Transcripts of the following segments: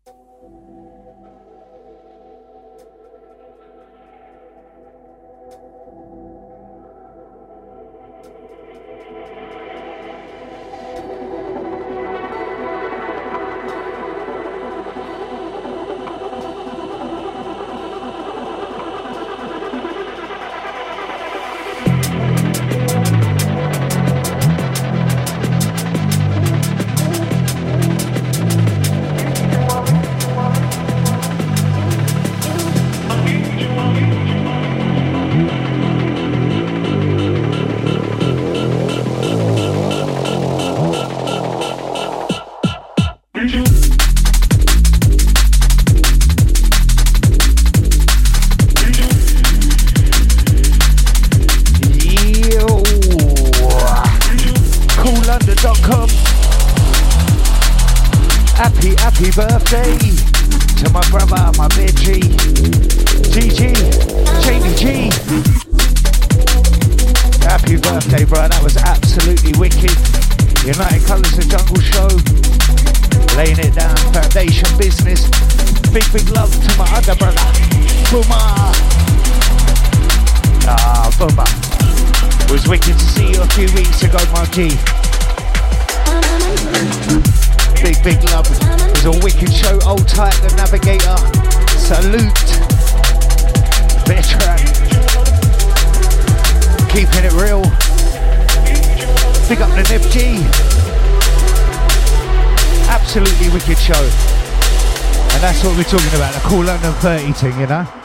Happy birthday to my brother, my bitchy, GG, Jamie G. Happy birthday, bro. That was absolutely wicked. United Colours of Jungle show. Laying it down, foundation business. Big love to my other brother, Boomer. Boomer. It was wicked to see you a few weeks ago, my G. Big love. It was a wicked show. Old tight, the Navigator. Salute. Veteran. Keeping it real. Big up the FG. Absolutely wicked show. And that's what we're talking about, the Cool London 30 thing, you know?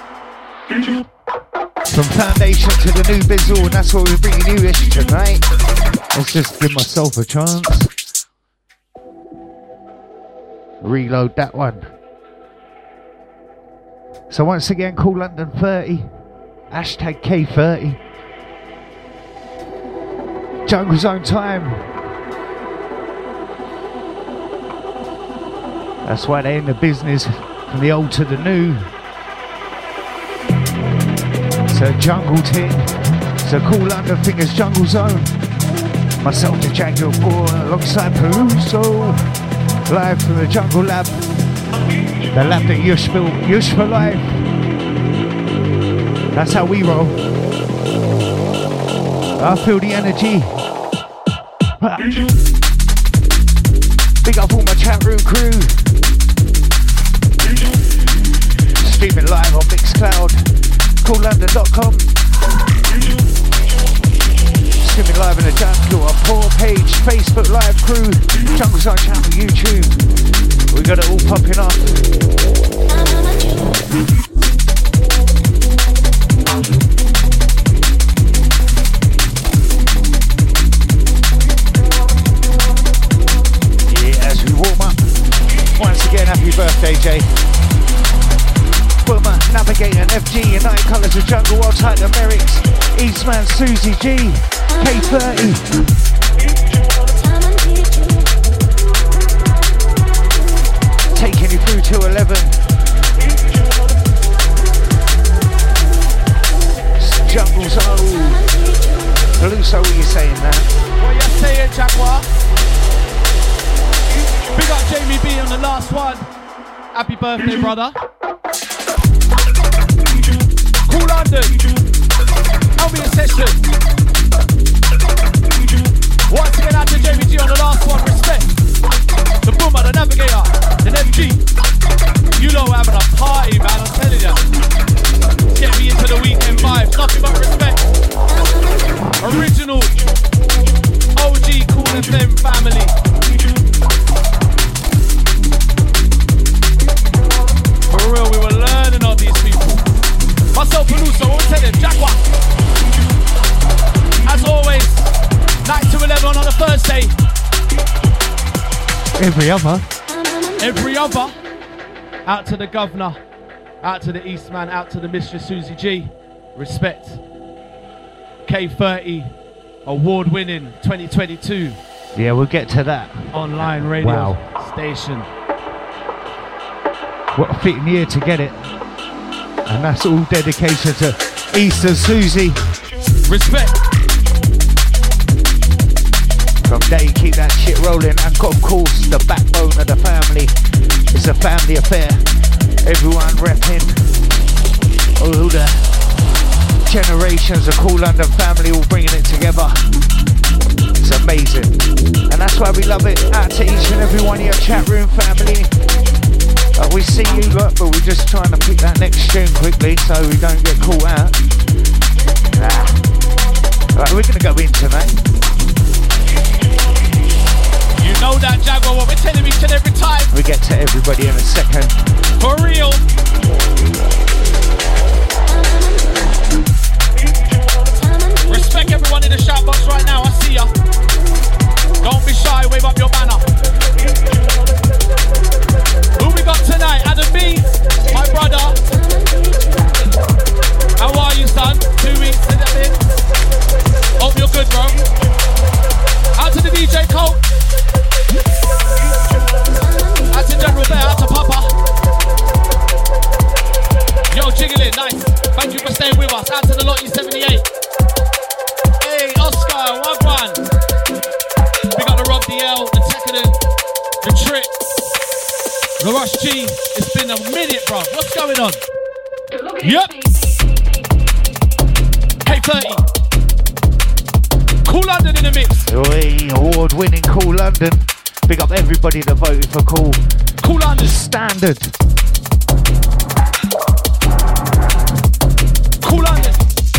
From foundation to the new bizzle, and that's what we're bringing you ish tonight. Let's just give myself a chance. Reload that one. So once again, Cool London 30. Hashtag K30. Jungle Zone time. That's why they're in the business, from the old to the new. It's a jungle ting. It's a Cool London thing, it's Jungle Zone. Myself, the Jaguar Boy, alongside Peluso. Live from the Jungle Lab. The lab that Yush built. Yush for life. That's how we roll. I feel the energy. Big up all my chat room crew. Streaming live on Mixcloud. CoolLondon.com. Streaming live in the Jungle Poor page. Facebook live crew. Jungle Zone channel YouTube. We got it all popping up. Once again, happy birthday, Jay. Boomer, Navigator, FG, United Colours of Jungle, Wild Tight, the Merricks, Eastman, Susie G, K30. Taking you through till 11. Jungle Zone. Peluso, what are you saying now? What you saying, Jaguar? Big up Jamie B on the last one. Happy birthday, brother. Cool London. Help me a session. Once again out to Jamie G on the last one. Respect. The Boomer, the Navigator, the FG. You know we're having a party, man. I'm telling you. Get me into the weekend vibe. Nothing but respect. Original. OG Cool FM family. For real, we were learning on these people. Myself, Peluso, we'll tell him, Jaguar. As always, 9 to 11 on a Thursday. Every other. Out to the governor, out to the Eastman, out to the Mistress Susie G. Respect. K30, award-winning 2022. Yeah, we'll get to that. Online radio station. What a fitting year to get it. And that's all dedication to East and Susie. Respect. From day, keep that shit rolling. And of course, the backbone of the family. It's a family family affair. Everyone repping. All the generations of Cool London family all bringing it together. It's amazing. And that's why we love it. Out to each and every one of your chat room family. We see you lot, but we're just trying to pick that next tune quickly so we don't get caught out. Right, we're going to go in tonight. You know that, Jaguar, what we're telling each and every time. We get to everybody in a second. For real. Respect everyone in the shout box right now, I see ya. Don't be shy, wave up your banner. Who we got tonight? Adam B, my brother. How are you, son? 2 weeks in the bin. Hope you're good, bro. Out to the DJ Colt. Out to General Bear, out to Papa. Yo, jiggling, nice. Thank you for staying with us. Out to the Lottie 78. Hey, Oscar, Wagwan. We got the Rob DL, the Tekkanen, the Trick, the Rush G. It's been a minute, bro. What's going on? Yep. K30. Cool London in the mix. Oi, award-winning Cool London. Big up everybody that voted for Cool. Cool London. Standard. Cool London.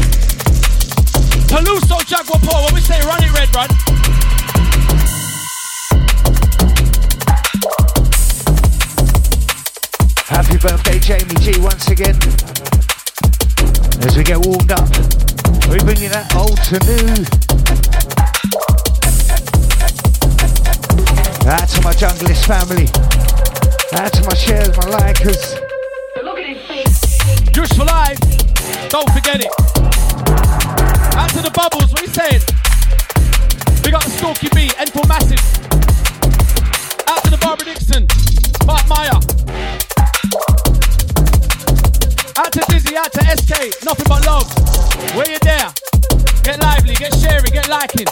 Peluso, Jaguar Paul. When we say run it, red, run. Happy birthday, Jamie G, once again. As we get warmed up, we bring you that old to new. Out to my junglist family. Out to my shares, my likers. Juice for life. Don't forget it. Out to the bubbles, what are you saying? We got the Stalky B, N4 Massive. Out to the Barbara Dixon, Mark Meyer. Out to Dizzy, out to SK, nothing but love. Where you there? Get lively, get sharing, get liking.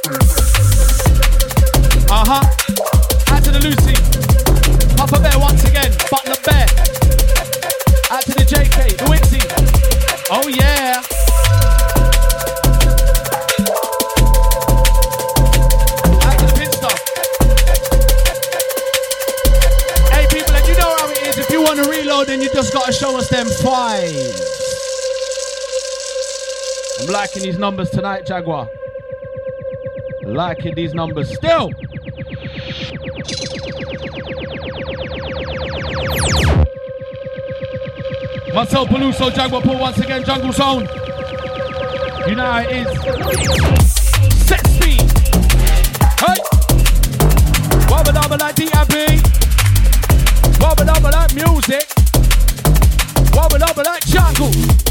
Out to the Lucy, Papa Bear once again, Butler Bear. Out to the JK, the Wixie. Oh yeah. Out to the pin stuff. Hey people, and you know how it is. If you want to reload, then you just got to show us them 5s. I'm liking these numbers tonight, Jaguar. Liking these numbers still. Myself, Peluso, Jaguar Paul, once again, Jungle Zone. You know how it is. Set speed. Hey. Wabba dabba like DIP. Wabba dabba like music. Wabba dabba like jungle.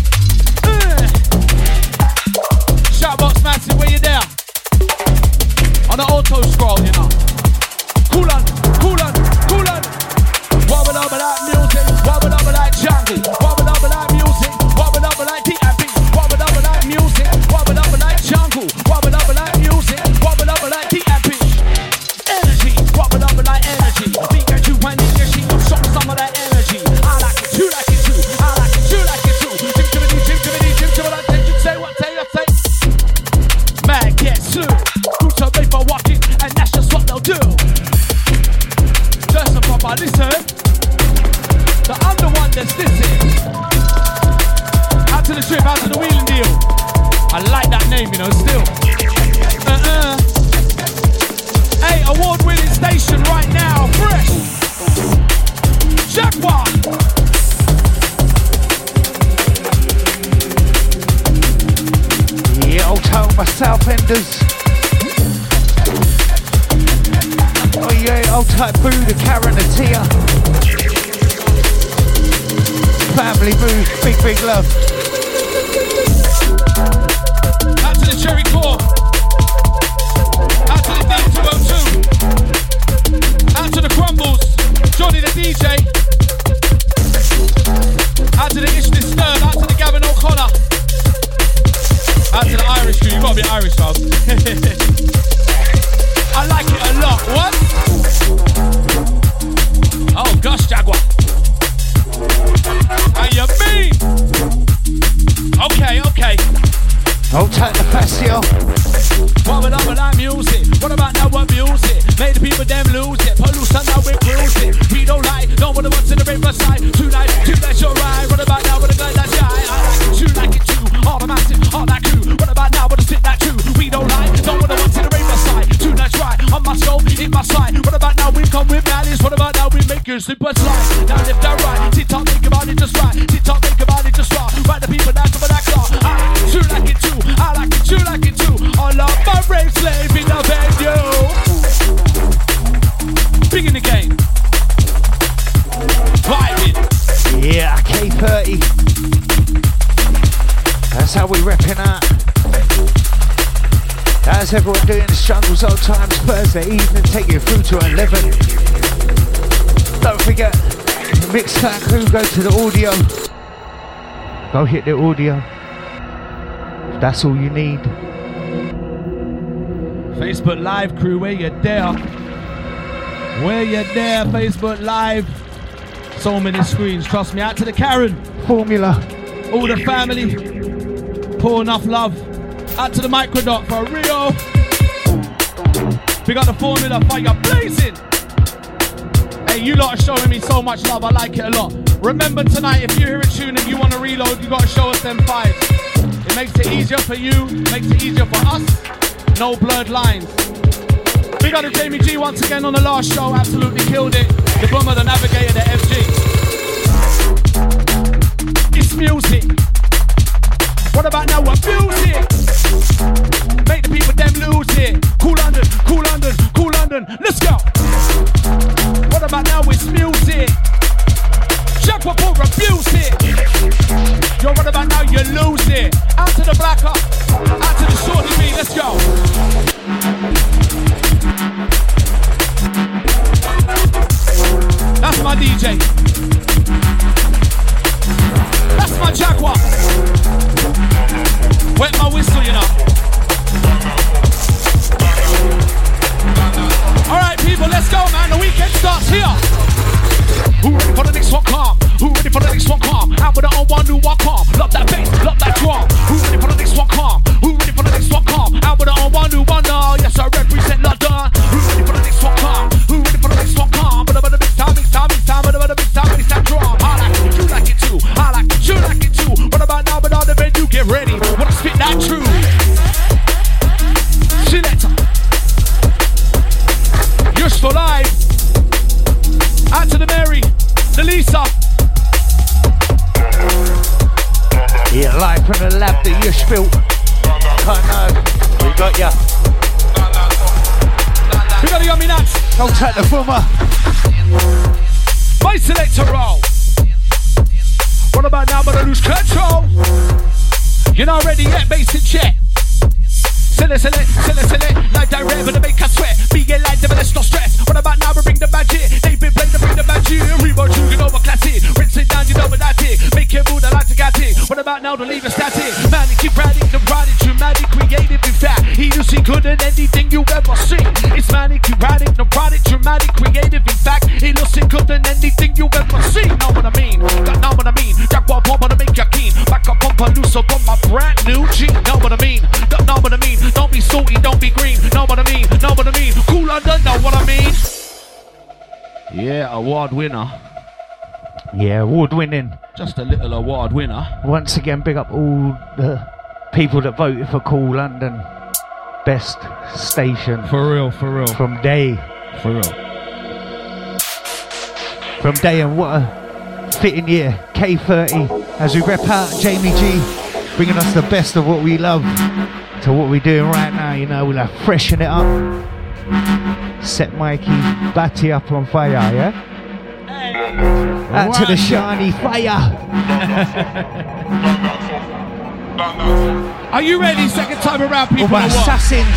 Shoutbox Massive, where you there? On the auto scroll, you know. Cool on, cool on, cool on. Wabba dabba like music. Wabba dabba like jungle. Wabba dabba like music. Wabba dabba like DIP. Wabba dabba like music. Wabba dabba like jungle. Wabba dabba like music. Wabba dabba like DIP. Energy. Wabba dabba like energy. Think that you went in your sheet. I'm showing some of that energy. I like it, you like it too. I like it, you like it too. Jim Jiminy, Jim Jiminy, Jim Jiminy. You say what, say I say. Man get slew. Roots are made for walking, and that's just what they'll do. Just a proper listen. The under one that's this is. Out to the trip, out to the wheeling deal. I like that name, you know, still. Hey, award-winning station right now, fresh. Jaguar. Yeah, I'll tell my South Enders. Oh yeah, I'll type Boo, the Karen, the Tia. Family Boo, big love. Out to the Cherry Core. Out to the D202. Out to the Crumbles. Johnny the DJ. Out to the Ishni Stern. Out to the Gavin O'Connor. Out to the Irish crew. You gotta be Irish, love. I like it a lot. What? Oh gosh, Jaguar. people them lose it. Pollution now we're cruising. We don't lie, don't wanna watch in the riverside. Tonight you're right. What about now with a girl that's shy? I like it, you like it too. All the massive, all that crew. What about now with a stick that true? We don't lie, don't wanna watch in the riverside. Tonight's right, on my soul, in my side. What about now we come with malice? What about now we make you super slide? Now left and right, TikTok think about it just right. TikTok think about it just right. Right the people that come for that car. I like it, you like it too. I like it, you like it too. All of my brave slave in the venue. Big in the game. Vibing. Yeah, K30. That's how we repping out. How's everyone doing? It's Jungle's Old Times Thursday evening. Take you through to 11. Don't forget, the Mixcloud crew, go to the audio. Go hit the audio. That's all you need. Facebook Live crew, where you there? Where you there, Facebook Live? So many screens, trust me. Out to the Karen. Formula. All the family. Pour enough love. Out to the Microdot for Rio. We got the Formula fire blazing. Hey, you lot are showing me so much love. I like it a lot. Remember tonight, if you hear a tune and you want to reload, you got to show us them fives. It makes it easier for you, makes it easier for us. No blurred lines. We got a Jamie G once again on the last show. Absolutely killed it. The Boomer, the Navigator, the FG. It's music. What about now? Abuse it. Make the people them lose it. Cool London, cool London, cool London. Let's go. What about now? It's music. Jump up or abuse it. Yo, what about now? You lose it. Out to the black up. Out to the shorty B. Let's go. That's my DJ. That's my Jaguar. Wet my whistle, you know. Alright, people, let's go, man. The weekend starts here. Who ready for the next one? Calm. Who ready for the next one? Calm. Out with the on one, new one, calm. Love that bass, love that drum. Who ready for the next one? Calm. Who ready for the next one? Calm. Out with the on one, new one, now. Yes, I represent London. Who ready for the next one? Calm. Who ready for the next one? Calm. But the big time, big time, big time, but the big time, big time, drum. I like it, you like it too. I like it, you like it too. What about now? But on the bed, you get ready. Wanna spit that true? Selector. You're still live. Out to the Mary, the Lisa. Yeah, live from the lab that you built. Can't know. We got ya. We got the yummy nuts. Don't take the Boomer. My selector roll. What about now, but I lose control? You're not ready yet, basic check. Silly, like that red, but to make us sweat. Be a light, but let's not stress. What about now, we bring the magic. They've been playing to bring the magic. Remote, you know, classic. Rinse it down, you know what that is. Make it move, I like to get it. What about now, to leave it static? Man, keep riding, the riding, dramatic, creative, in fact. He you see good than anything you ever seen. It's manic, keep riding, the product, dramatic, creative, in fact. He looks good than anything you ever seen. Know what I mean? Got know what I mean? Jaguar pump to make you keen. Back up, pump, loose up on my brand new G. Know what I mean? Got know what I mean? Don't be salty, don't be green. Know what I mean? Know what I mean? Cool London, know what I mean? Yeah, award winner. Yeah, award winning. Just a little award winner. Once again, big up all the people that voted for Cool London. Best station. For real, for real. From day. For real. From day, and what a fitting year. K30, as we rep out Jamie G, bringing us the best of what we love to what we're doing right now. You know, we'll freshen it up. Set Mikey Batty up on fire, yeah? Out to the shiny fire. Are you ready? Second time around, people. All my assassins.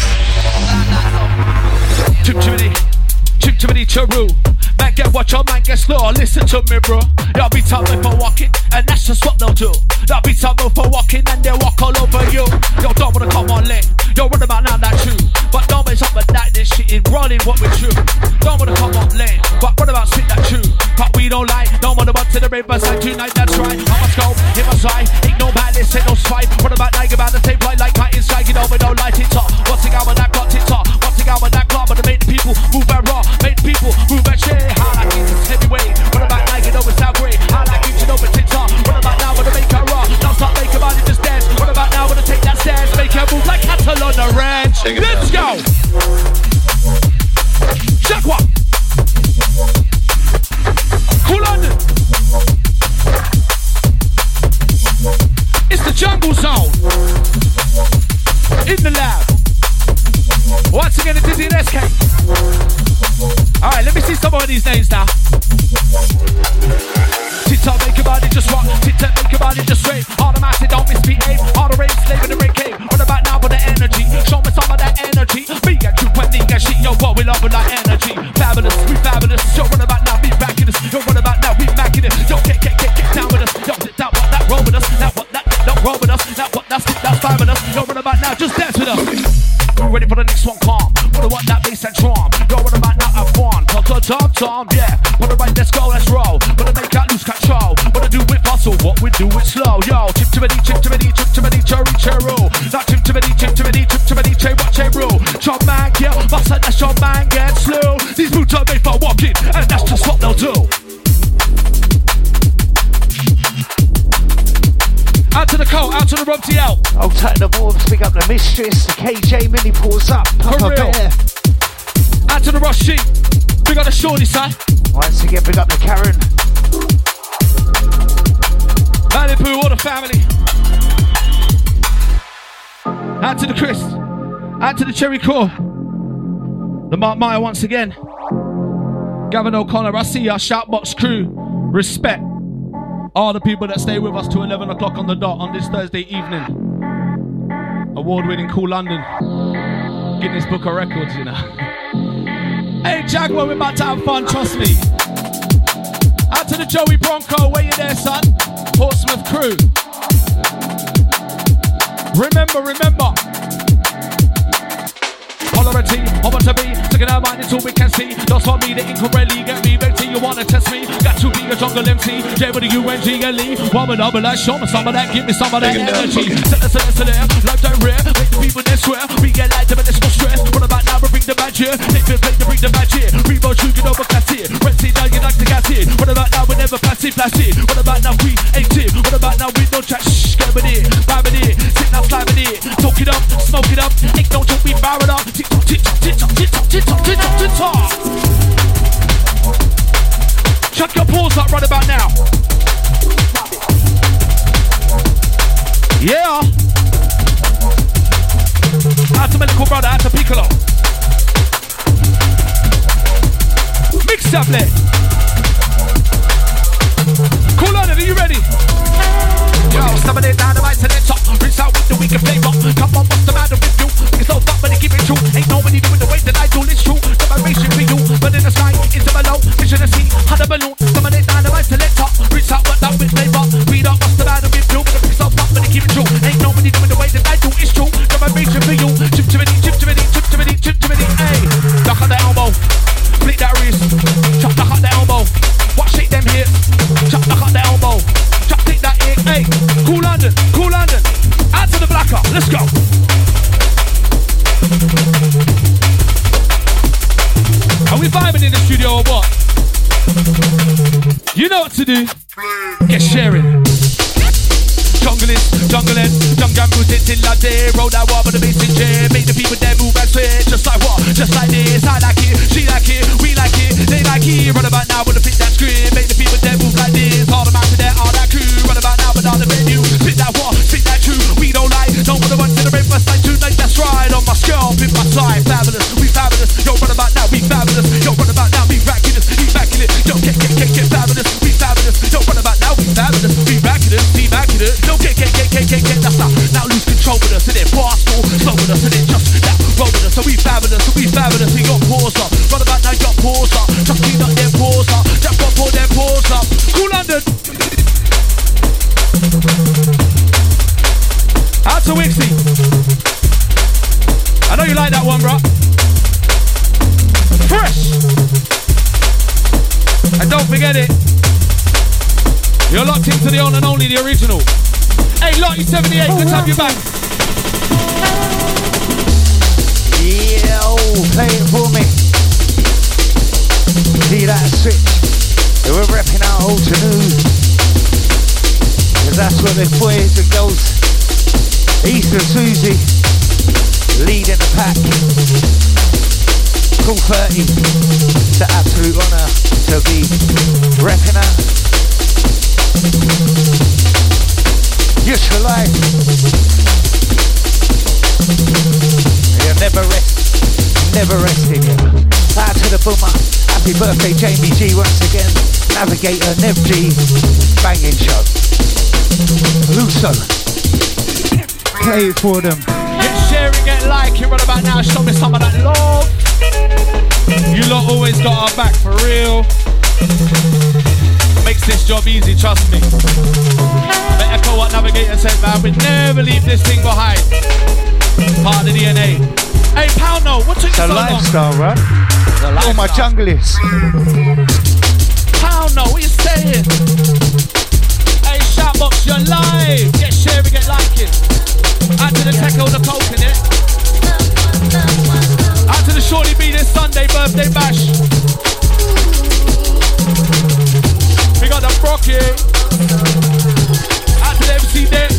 Chip-chimney, chiroo. Man get watch your man get slow. Listen to me, bro. They'll be time for walking, and that's just what they'll do. They'll be time for walking, and they'll walk all over you. Yo, don't wanna come on late. Yo, what about now? That's true. But don't make something like this shit in running what we're true. Don't wanna come on late. But what about spit that true? But we don't lie. Don't wanna run to the riverside tonight. That's right. I must go in my side. Ain't no malice, ain't no spite. What about now? About the same flight like my inside. You know we don't light it up. What's the guy when that got it up? What's the guy when that club? But to make the people move and raw. Jungle Zone. In the lab. Once again, it is in SK. Alright, let me see some of these names now. Tip-top, make your body just rock. Tip-top, make your body just straight. Automatic, don't misbehave. All the rave, slave in the red cave. What about now with the energy? Show me some of that energy. Me and you, when nigga shit, yo, what we love with that energy. Fabulous, we fabulous. Yo, what about now? We backing this. Yo, what about now? We macking it. Yo, get down with us. Yo, that what that roll with us. That what that don't roll with us. That what that's fabulous. Yo, what about now? Just dance with us. You ready for the next one? Calm. What that bass and drum? Yo, what about now? Have fun. Tom, yeah. What about let's go, let's roll. What make out lose control? What to do with hustle? What we do it slow. Yo, chip to me, cherry, not chip to me, cherry, rule. Chop man, yeah, must let that shop man get slow. These boots are made for walking, and that's just what they'll do. Out to the coat, out to the Rob TL. I'll take the boards, pick up the mistress. The KJ mini pulls up, Papa Bear. Out to the Ross Sheep. Big up the Shorty, son. Once again, big up the Karen. Malibu, all the family. Out to the Chris. Out to the Cherry Core. The Mark Meyer once again. Gavin O'Connor, I see our Shoutbox crew. Respect all the people that stay with us till 11 o'clock on the dot on this Thursday evening. Award-winning Cool London. Guinness Book of Records, you know. Hey Jaguar, we're about to have fun, trust me. Out to the Joey Bronco, where you there, son? Portsmouth crew. Remember. Polarity, I want to be sticking our mind until we can see. That's for me, the ink will really get me. Betty, you wanna test me? Got to be a jungle MC. J-W-N-G-L-E. Warm it up, like show me some of that, give me some of that energy. Set like that rare. Make the people there swear. We get like them and there's no stress. What about now? We bring the match here. Take the play to bring the match here. Rebo, you can overcast it. Red Sea, now you like the gas here. What about now? We never pass it. What about now? We ain't it. What about now? We no chat. Shh, get with it. Vibe with it. Sit now, slide with it. Talk it up, smoke it up. Ain't no joke, we fire it up. Tick-tock. Chuck your paws up right about now. Yeah. Out to my little brother, out to Piccolo. Mix up there. Cool on it, are you ready? Yo, somebody down the right to the top. Rinse out with the weaker flavor. Come on, what's the matter with you? It's all fuck, but they keep it true. Ain't nobody doing the way that I do, it's true. The vibration for you, but in the sky, it's a below. Vision to see, how the balloon. Somebody down the right to the top. Rinse out what that with flavor. Read up, what's the matter with you? It's all fuck, but they keep it true. Ain't nobody doing the way that I do, it's true. The vibration for you. Chip to me, hey. Duck at the elbow. Flick that wrist. Chop, duck at the elbow. Watch, shake them hips. Chop, duck at the elbow. Chop, take that egg, hey. Cool London. Out to the blacker, let's go. Are we vibing in the studio or what? You know what to do. Get sharing. Jungling, jungle music till I day. Roll that wall with the bass in jam. Make the people there move and switch. Just like what? Just like this. I like it, she like it, we like it, they like it. Run about now with the fit that scream. Make the people there move like this. All the man to there, all that crew. Run about now with all the venue. Spit that what? Spit that true. We don't lie. Don't want to run to the red first night tonight. That's right. On my scalp, in my side. Fabulous, we fabulous. Yo, run about now, we fabulous. Yo, run about now, we racking it, we backing it. Yo, get fabulous, we fabulous. Yo, run about now, we fabulous. We backing it, we backing it. Yo, get, that's now lose control with us. And then Barstool, slow with us. And then just that roll with us. So we fabulous, we got paws up. Run about now, got paws up. Just clean up their paws up. Just got pull their paws up. Cool London. Out to Wixie. I know you like that one, bro. Fresh. And don't forget it. You're locked into the on and only, the original. Hey, Lottie 78, good to have you back. Yo, play it for me. See that switch? We're repping out old to new. Cause that's what the boys and girls, East and Susie, leading the pack. Cool 30. It's an absolute honour to be repping out. Just for life. never resting you. Out to the boomer, happy birthday Jamie G once again. Navigator, Nev G, banging show. Luso, play it for them. Get sharing, get liking right about now. Show me some of that love. You lot always got our back for real. Makes this job easy, trust me. But echo what Navigator said, man. We never leave this thing behind. Part of the DNA. Hey, Pound No, what took you so long? It's a lifestyle, right? All my junglists. Pound No, what you saying? Hey, Shoutbox, you're live. Get sharing, get liking. Out to the Techo, the Coke in it. Out to the Shorty B this Sunday, birthday bash. We got the Brocky. Out to the MC there.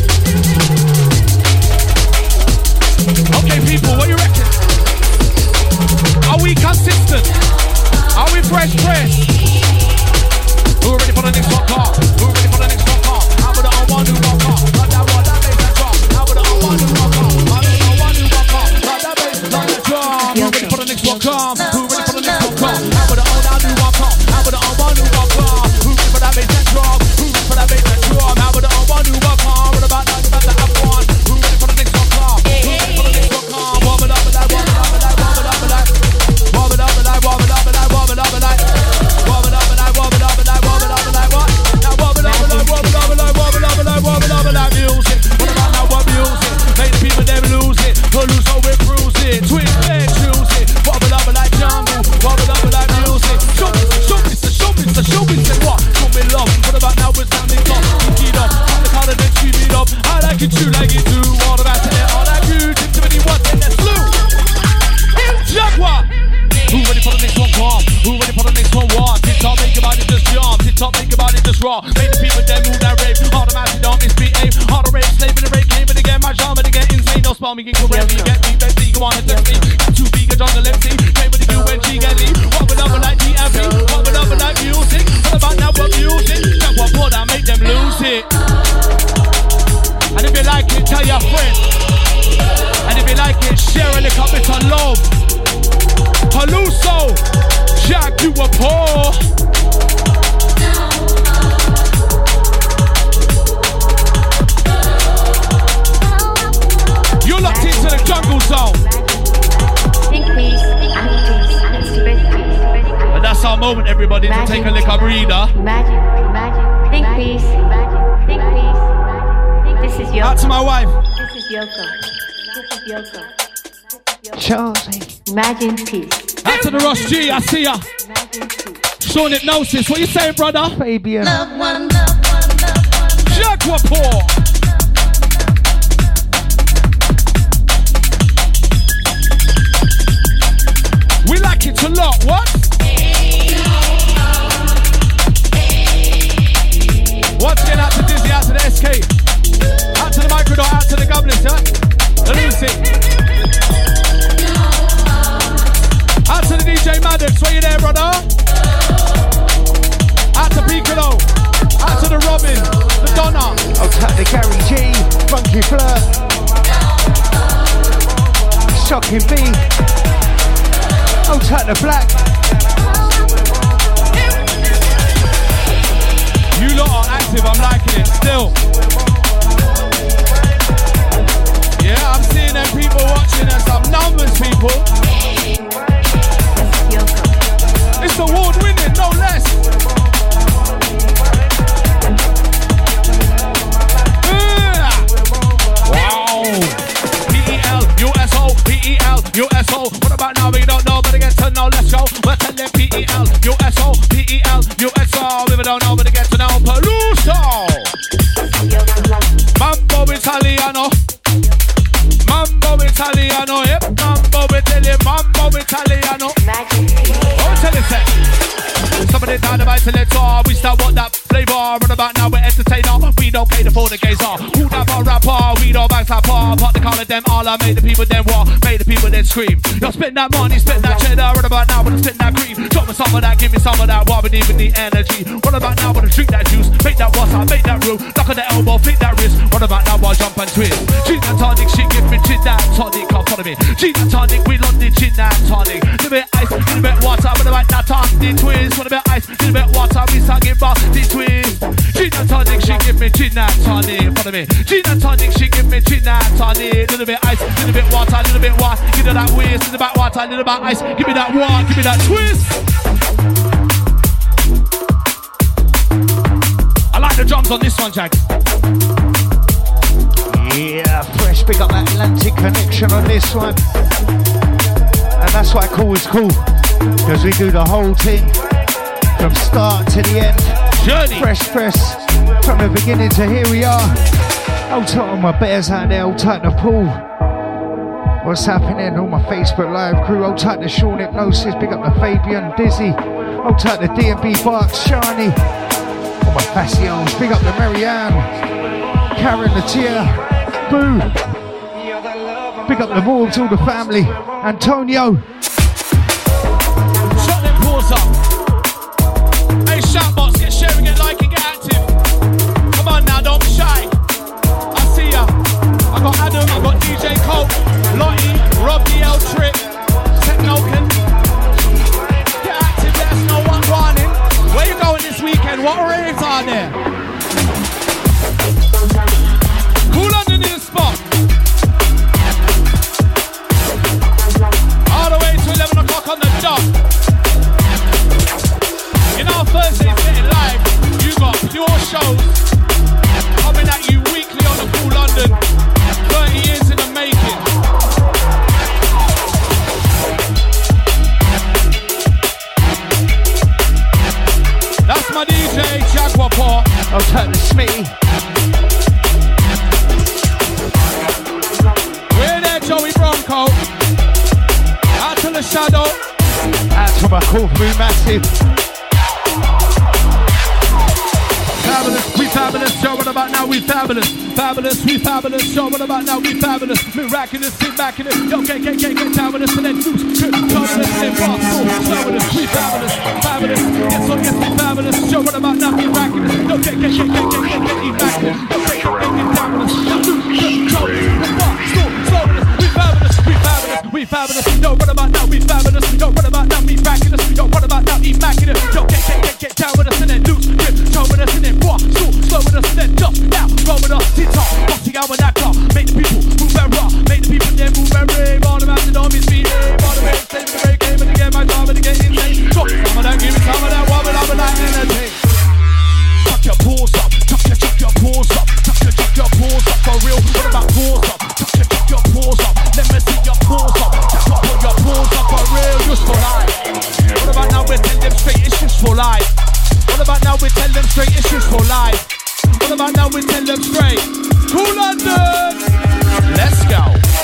Okay, people, what you reckon? Are we consistent? Are we fresh press? Who ready for the next rock car? Who ready for the next rock car? How about the one new rock car? Like that one, that makes that drop. How about the one new rock car? How about the one new rock car? Like that makes like that drop. Who ready for the next rock car? Who ready for the next rock car? How about the new rock car? How about the one new rock car? Who ready for that makes that drop? Who ready for that makes that drop? How about the one new rock car? What about that F1? Who ready for the next rock car? Who ready for the next rock car? Warm it up with that, warm it up with that, warm it up with that. Warm it up with that, warm it up with that, warm it up with that. Warm it up with that, warm it up with that, warm it up with that, what? Now warm it up with that, warm it up with that, warm it up with that, warm it up with that music. What about now what music? Make the people them lose it. Who lose how we cruise it. Twist and choose it. Warm it up with that jungle. Warm it up with that music. Show me, show me, say what? Show me love. What about now we're standing up? Pick it up. How the color then treat it up. I like it, you like it too. All about it, all that good. Too many words and that's blue. Jaguar. Who ready for the next one? Calm. Who ready for the next one? What? TikTok make about it just jump. TikTok make about it just raw. Make the people them move that rave. Automatic don't misbehave. Hard to rave, slave in the rave. Came but again, my genre to get insane. Don't spell me, get correct me, get me, Bentley. Go on and test me. Too big a jungle, let's see. Came with the UNG, get me. What with up like DMV? What with up like music? What about now what music? Jaguar put that make them lose it. And if you like it, tell your friend. And if you like it, share a little bit of love. Haluso, Jack, you were poor. You're locked into the jungle zone. And that's our moment, everybody, to take a little breather. Think peace. Think peace. This is Yoko. Out to my wife. This is Yoko. This is Yoko. Chelsea. Imagine peace. Out to the Ross G, I see ya. Sean Hypnosis, what you saying, brother? Fabian. Jaguar poor. We like it a lot, what? Once again, out to Dizzy, out to the SK. Out to the Microdot, out to the Goblins, huh? The Lucy. Out to the DJ Maddox, where you there, brother? Out to Piccolo. Out to the Robin, the Donna. Out to the Gary G, Funky Flirt. Shocking B. Out to the Black. You lot are active, I'm liking it still. Yeah, I'm seeing them people watching us, some numbers, people. It's award winning, no less. Wow. P-E-L-U-S-O, P-E-L-U-S-O. What about now? We don't know, but I get to know. Let's go. We're telling P-E-L-U-S-O, P-E-L-U-S-O. We don't know, but I get to know. Peluso. Mambo Italiano. Mambo Italiano, yep. Mambo Italiano, Mambo Italiano. Oh, tell us that. Somebody down the right to let's all. We start want that flavor. Run about now, we're entertainer. We don't cater for the gays are. Pull that bar rapper, we don't back that bar. Put the collar them all, I made the people then war. Made the people then scream. Yo, spit that money, spit that cheddar. What about now when I spit that cream? Drop me some of that, give me some of that. Why we even need energy? What about now when I drink that juice? Make that water, make that room. Knock on the elbow, flick that wrist. What about now while I jump and twist? Gin and tonic, she give me gin and tonic. Come follow me. Gin and tonic, we love the gin and tonic. Little bit ice, little bit water. What about that talk, the twist? What about ice, little bit water? We start give back the twist. Gin and tonic, she give me gin and tonic. Follow me. Gin and tonic, she give me gin and tonic. Little bit ice, little bit water, little bit water. Give me that whisk, little bit water, little bit ice. Give me that water, give me that twist. I like the drums on this one, Jack. Yeah, fresh, big up that Atlantic connection on this one. And that's why cool is cool, because we do the whole thing from start to the end. Journey. Fresh, from the beginning to here we are. Hold tight on my bears out there, hold tight the pool. What's happening? All my Facebook Live crew, hold tight the Sean Hypnosis, big up the Fabian, Dizzy, hold tight the D&B Barks, Shani, all my Facios, big up the Marianne, Karen, the Tia, Boo, big up the Morgs, all the family, Antonio. Shut them paws up. Hey, shoutbox, get sharing, get liking, get active. Come on now, don't be shy. I see ya. I got Adam, I got DJ Colt, Lottie, Robbie L Trick, Technoken. Get active, let us know what's running. Where you going this weekend? What raves are there? Cool London in the spot. All the way to 11 o'clock on the dot. You know, Thursday's getting live. You got pure shows coming at you weekly on the Cool London. 30 years in the making. That's my DJ, Jaguar Paw. I'll turn to Smitty. We're there, Joey Bronco. Out to the shadow. Out to my cool through massive. Fabulous, we fabulous, show what about now, we fabulous. Fabulous, we fabulous, show what about now, we fabulous. Miraculous, sit back in it, yo, get down with us and then loose. Fabulous, then boss, fabulous, we fabulous. Fabulous, yes, oh yes, we fabulous, show what about now, miraculous. Yo, get immaculate. Yo, get down with us, now loose. We fabulous, yo, what about now, we fabulous. Yo, what about now, miraculous. Yo, what about now, immaculate. Yo, get down with us and then loose. Show with us and then boss, slow with us and then jump. Now, roll with us, TikTok, busting out with that clock. Make the people move and rock. Make the people then move and rave. All the mountain armies behave. All the way, save the break, game and again, my time and again, insane. Drop some of that, give me some of that, one without that energy. Chuck your paws up, chuck your paws up, chuck your paws up for real. What about paws up? Chuck your paws up. Let me see your paws up. Chuck your paws up for real, just for life. What about now? We tell them straight, it's just for life. What about now? We tell them straight, it's just for life. What about now? We tell them straight. Cool London, let's go.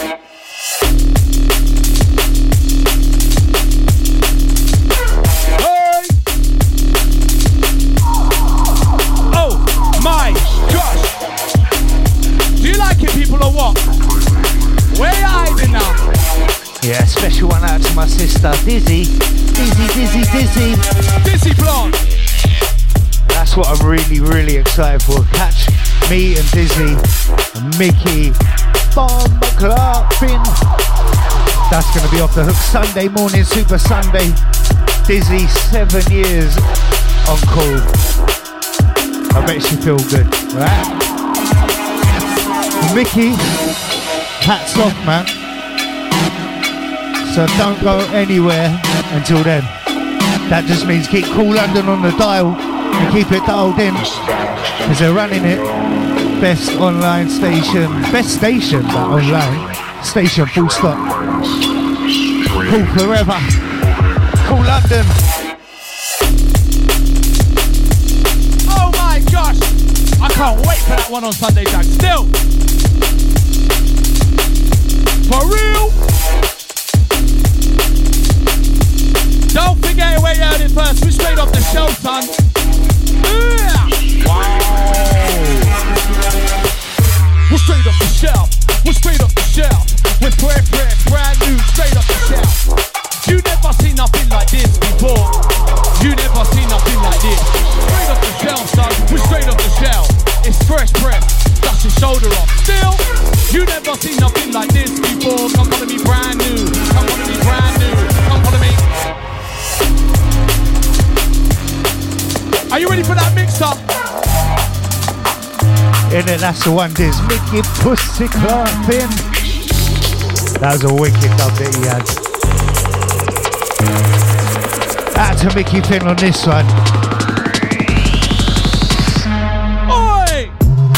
Hey! Oh my gosh! Do you like it, people, or what? Where are you hiding now? Yeah, special one out to my sister, Dizzy. Dizzy Blonde. That's what I'm really excited for. Catch me and Dizzy and Mickey Bomb Clark Finn. That's going to be off the hook Sunday morning, Super Sunday. Dizzy, 7 years on call. I bet she feel good, right? Mickey, hats off, man. So don't go anywhere until then. That just means keep Cool London on the dial and keep it dialed in, because they're running it. Best online station, best station, but online station, full stop. Cool forever. Cool London. Oh my gosh, I can't wait for that one on Sunday, Jack. Still, for real. Don't forget where you heard it first. We straight off the show, son. Yeah. Wow. In it, that's the one. There's Mickey Pussy Clapping. That was a wicked dub that he had. Out to Mickey Finn on this one. Oi!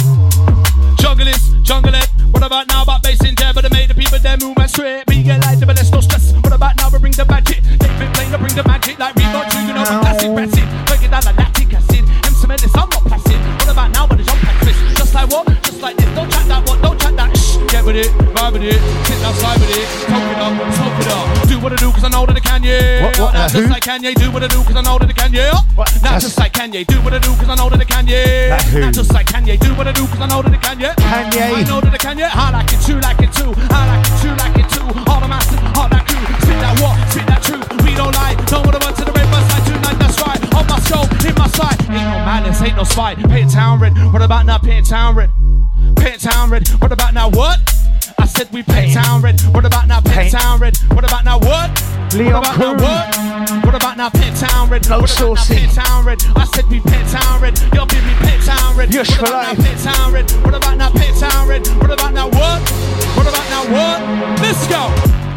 Jungle it. What about now? About bass in there, but they made the people there move and straight. We get lighter, but there's no stress. What about now? We bring the magic. They've been playing to bring the magic like Reebok, you know, classic pressing. Break it down like lactic acid. Cement, I'm not passive. What about now? But the jump pack twist. Just like what? Just like this. Don't chat that what? Don't chat that. Shh. Get with it, vibe with it, sit outside with it. Smoke it up, smoke it up. Do what I do, cause I know that I can, yeah. What, now just like Kanye, do what I do, cause I know that I can, yeah. What? Now just like Kanye, do what I do, cause I know that I can, yeah. Now just like Kanye, do what I do, cause I know that I can, yeah. Kanye. I know that I can, yeah. I like it too, like it too. I like it too, like it too. All the masters, all that crew. Spit that what, spit that truth. We don't lie. Don't wanna run to the red bus side tonight, that's right. On my show, in my side. Ain't no malice, ain't no spite. Pay it town red. What about now, pay it town red? Pay it town red. What about now, what? I said we pay town red. What about now, pay town red? What about now, what? Leon what about Crew. now, what? What about now, pay town red? No what about now, saucy. pay town red? I said we pay town red. Yo, baby, pay town red. Yes, what for about life. now, pay town red? What about now, pay town red? What about now, what? What about now, what? Let's go.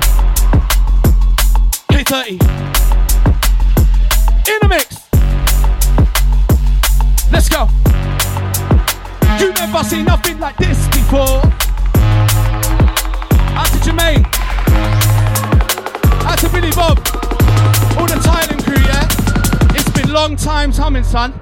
K30. In the mix. Let's go. You never seen nothing like this before. Out to Jermaine. Out to Billy Bob. All the Thailand crew, yeah? It's been long time coming, son.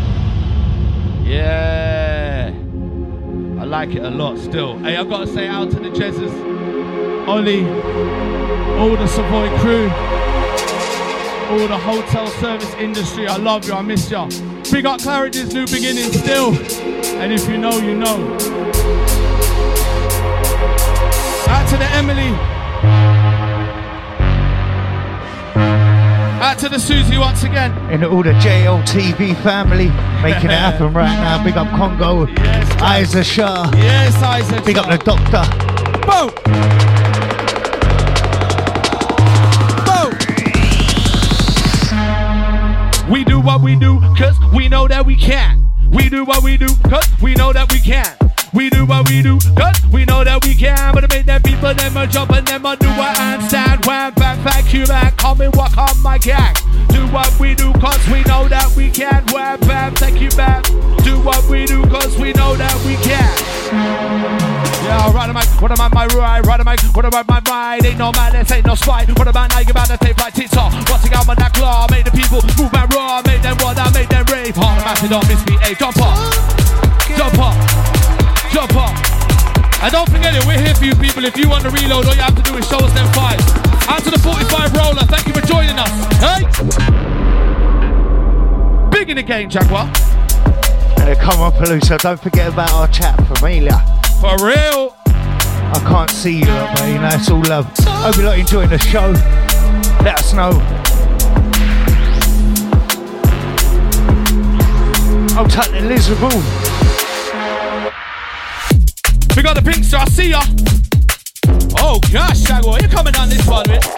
Yeah. I like it a lot still. Hey, I've got to say out to the Jezzers, Ollie, all the Savoy crew, all the hotel service industry. I love you, I miss you. Big up Claridge's New Beginnings still. And if you know, you know. Out to the Emily. Out to the Susie once again. And all the JLTV family making it happen right now. Big up Congo. Yes, Isa Shah. yes, Isaac. Big up the doctor. Boom. Boom. We do what we do, cause we know that we can. We do what we do, cause we know that we can. We do what we do, cause we know that we can. But to make them people, them a jump and them a do a handstand. Wham, bam, thank you, man. Come and walk on my gang. Do what we do, cause we know that we can. Wham, bam, thank you, man. Do what we do, cause we know that we can. Yeah, right on my, what about my ride? Right on my, what about my ride? Ain't no malice, ain't no spite. What about now? You about to tape like TikTok. Watching out on that claw, made the people move my raw, made them run, I made them rave. Hard massive, don't miss me, hey, jump up. Jump up. Jump up. And don't forget it, we're here for you people. If you want to reload, all you have to do is show us them fives. Out to the 45 roller, thank you for joining us. Hey! Big in the game, Jaguar. And come on, Palooza, don't forget about our chat, Familia. For real. I can't see you, but you know, it's all love. Hope you're not enjoying the show. Let us know. I'll take the Elizabeth. We got the Pinkster, I see ya. Oh gosh, Jaguar, you coming down this one, man?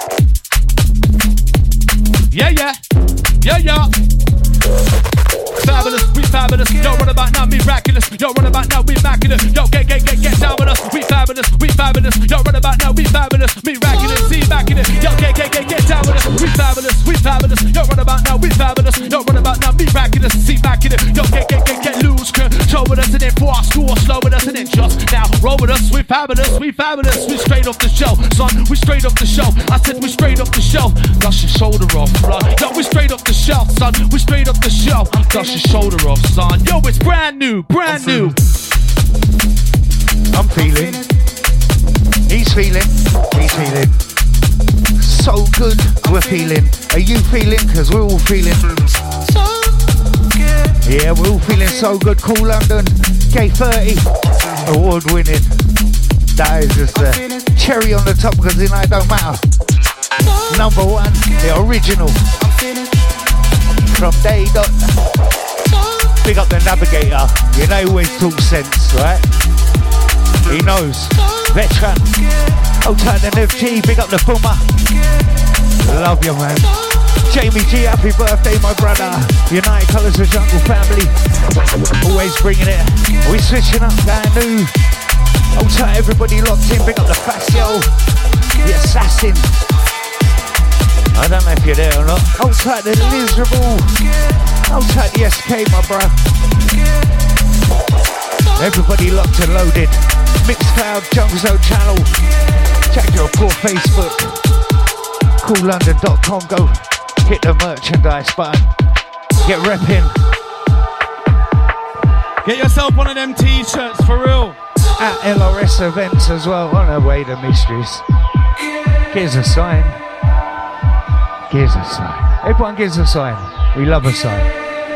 Yeah, yeah. Yeah, yeah. Fabulous, we fabulous. Yo, run about now, miraculous. Yo, run about now, we immaculate. Yo, get down with us. We fabulous, we fabulous. Yo, run about now, we fabulous. Miraculous, see immaculate. Yo, get down with us. We fabulous, we fabulous. Yo, run about now, we fabulous. Yo, run about now, miraculous, see immaculate. Yo, get loose, control with us and then for our score, slow with us and then just now roll with us. We fabulous, we fabulous. We straight off the show, son. We straight off the show. I said we straight off the show. Dust your shoulder off, bro. Yo, we straight off the shelf, son. We straight off the show. Dust your shoulder off, son. Yo, it's brand new, brand new. I'm feeling. He's feeling. He's feeling. So good, we're feeling. Are you feeling? Because we're all feeling. Yeah, we're all feeling so good. Cool London, K30, award winning. That is just a cherry on the top because you know it don't matter. Number one, the original. From day dot. Big up the navigator. You know he always talks sense, right? He knows. Veteran. Old tight and FG, big up the boomer. Love you, man. Jamie G, happy birthday, my brother. United Colours of Jungle family. Always bringing it. We're switching up, brand new. Hold tight, everybody locked in. Big up the Facio, the assassin. I don't know if you're there or not. Hold tight, the miserable. Hold tight, the SK, my bro. Everybody locked and loaded. Mixcloud, Jungle Zone channel. Check your core Facebook. CoolLondon.com. Go hit the merchandise button. Get repping. Get yourself one of them t-shirts for real. At LRS events as well. On our way to Mysteries. Here's a sign. Gives a sign. Everyone gives a sign. We love a sign.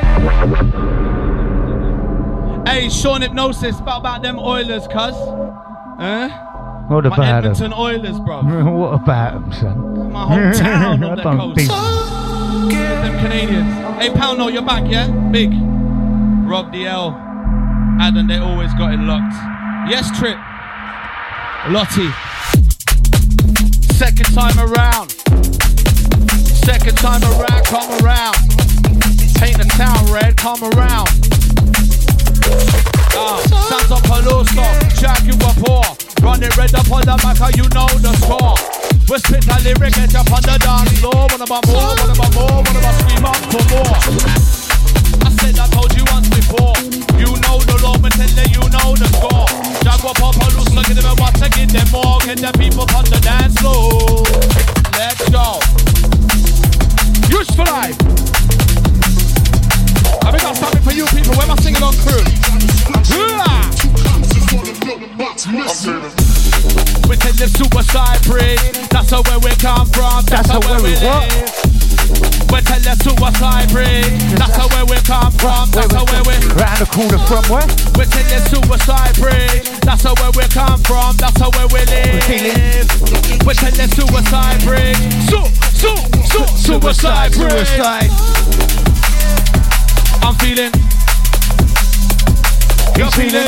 Hey, Sean Hypnosis, about them Oilers, cuz. What about my them? Edmonton Oilers, bro. What about them, son? My hometown on the don't coast. think- Them Canadians. Hey, Pound Note, you're back, yeah? Big. Rob DL. Adam, they always got it locked. Yes, Trip. Lottie. Second time around. Second time around, come around. Paint the town red, come around. Santo Peluso, Jack you were poor. Run it red up on the mic, you know the score. We spit a lyric, get up on the dance floor. What about more, what about more, what about scream up for more? I said I told you once before. You know the law, but tell you know the score. Jaguar Papa Luso, get them what to get them more. Get the people on the dance floor. Let's go. Useful life. I got something for you people. Where my sing-along crew? We take the suicide bridge. That's where we come from. That's where we live. We tell the suicide bridge. That's where we come from. That's where we. Round the corner from where? We tell the suicide bridge. That's where we come from. That's where we live. We tell the suicide bridge. Suicide bridge. Suicide. I'm feeling. You're feeling.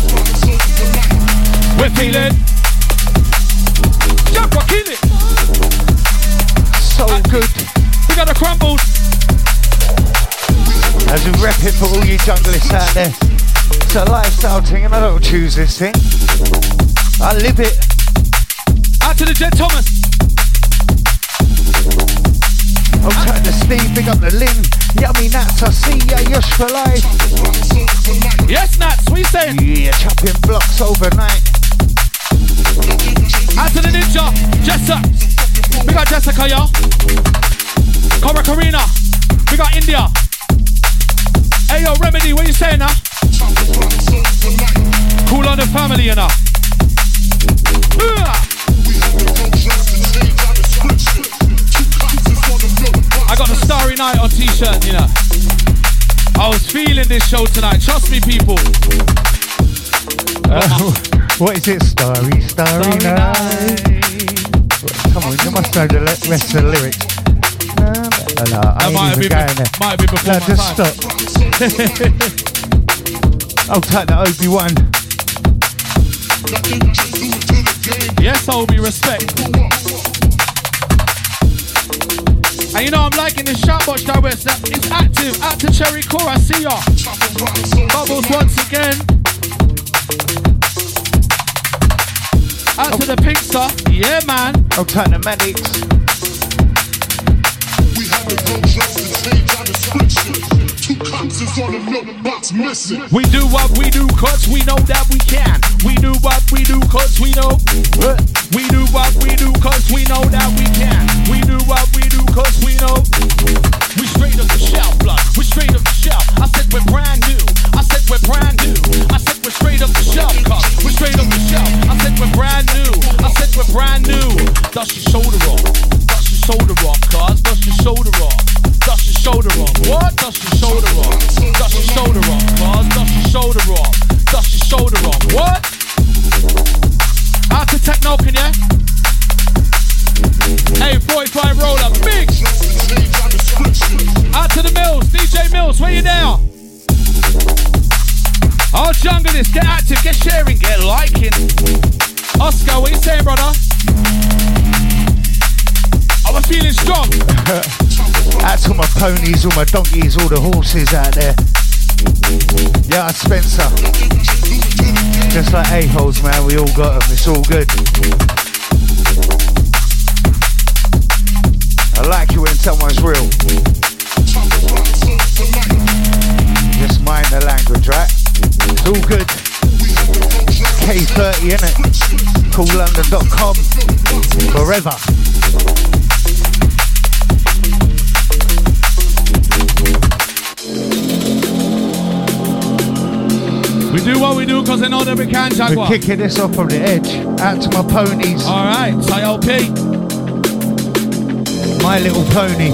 We're feeling. Jack, we're killing. So good. We got a crumble. As we rep it for all you junglists out there. It's a lifestyle thing and I don't choose this thing. I live it. Out to the Jet Thomas. I'll turn the Steve, big up the Lynn. Yummy Nats, I see ya, Yosh for life. Yes, Nats, what you saying? Yeah, chopping blocks overnight. Out to the Ninja, Jessa. We got Jessica, y'all. Cobra Karina. We got India. Hey, yo, Remedy, what you saying now? Cool on the family, you know. I got the Starry Night on t-shirt, you know. I was feeling this show tonight. Trust me, people. What is it? Starry night. Come on, you must know the rest of the lyrics. No, I ain't even going there. Might be before No, my just time. stop. I'll take the Obi-Wan. Yes, Obi, respect. And you know I'm liking this shoutbox that it's active. Out to Cherry Core, I see ya. Bubbles once again. Out to the pink stuff. Yeah, man. I'll take the Medics. We have the contrast to change our description. Two concepts on the milk box missing. We do what we do cause we know that we can. We do what we do cause we know. We do what we do cause we know that we can. We do what we do cause we know. We straight up the shelf, blood. We straight up the shelf. I said we're brand new. I said we're brand new. I said we're straight up the shelf, cuz we're straight up the shelf. I said we're brand new. I said we're brand new. Dust your shoulder off. Dust your shoulder off, cuz. Dust your shoulder off. Dust your shoulder off. What? Dust your shoulder off. Dust your shoulder off, cuz. Dust your shoulder off. Dust your shoulder off. What? Out to Technokin, yeah? Hey, 45 roller, big! Out to the Mills, DJ Mills, where you now? All junglists, get active, get sharing, get liking. Oscar, what you saying, brother? I'm feeling strong. Out to my ponies, all my donkeys, all the horses out there. Yeah, Spencer. Just like a-holes, man, we all got them, it's all good. I like it when someone's real. Just mind the language, right? It's all good. K30, innit? CoolLondon.com. Forever. We do what we do because I know that we can, Jaguar. We're kicking this off from the edge. Out to my ponies. Alright, T.O.P. My Little Pony.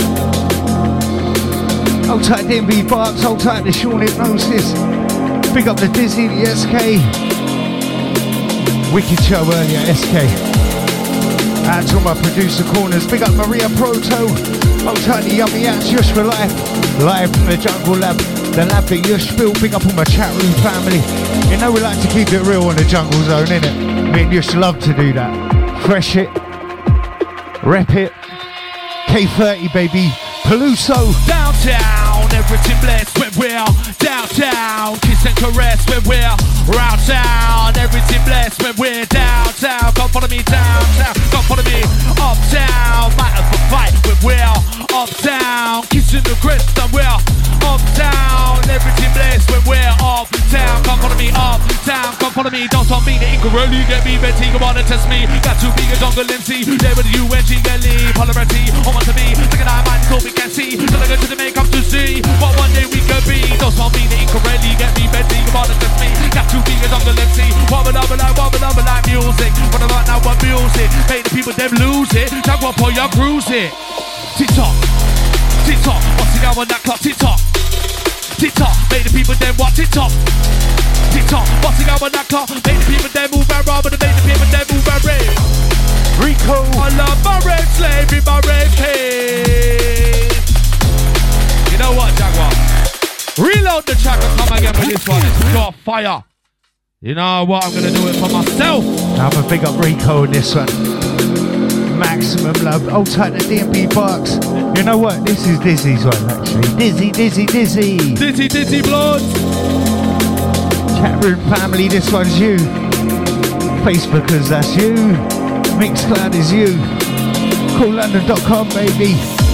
Hold tight DMB Barks, hold tight the Sean Hypnosis. Big up the Dizzy, the SK. Wicked show earlier, SK. Out to my producer corners, big up Maria Proto. Hold tight the Yummy Ats, Yush for life. Live from the Jungle Lab. The lab that Yush built, big up all my chat room family. You know we like to keep it real on the Jungle Zone, innit? Me and Yush love to do that. Fresh it. Rep it. K30 baby, Peluso. Downtown, everything blessed when we're downtown. Kiss and caress when we're round town. Everything blessed when we're downtown. Come follow me downtown, come follow me uptown. Matter for fight when we're uptown. Kissing the crest and we're uptown. Everything blessed when we're uptown. Come follow me uptown, come follow me. Don't stop me, the ink really get me. Betty, come on and test me. Got to be a jungle MC. There with you and she can leave. Polarity, on to me. Look at our mind, so we can see. So I go to the makeup to see what one day we could be. Don't stop me, the ink really get me. Betty, come on and test me. Got to be a jungle MC. What would I like music? What about now, what music? Make the people them lose it. Jaguar for your cruise it. Tick-tock, tick-tock. What's the guy on that clock? Tick-tock, tick-tock. Make the people them what? Tick-tock, tick-tock. What's the guy on that clock? Make the people them move around, but make the people them move around. Rico. I love my red slave in my red cave. You know what, Jaguar? Reload the track and come again with this one. It's got fire. You know what? I'm gonna do it for myself. I'm gonna big up Rico on this one. Maximum love. Hold tight the DMB Barks. You know what? This is Dizzy's one actually. Dizzy, Dizzy, Dizzy. Dizzy, Dizzy Blood. Chat room family, this one's you. Facebookers, that's you. Mixcloud is you. CoolLondon.com, baby.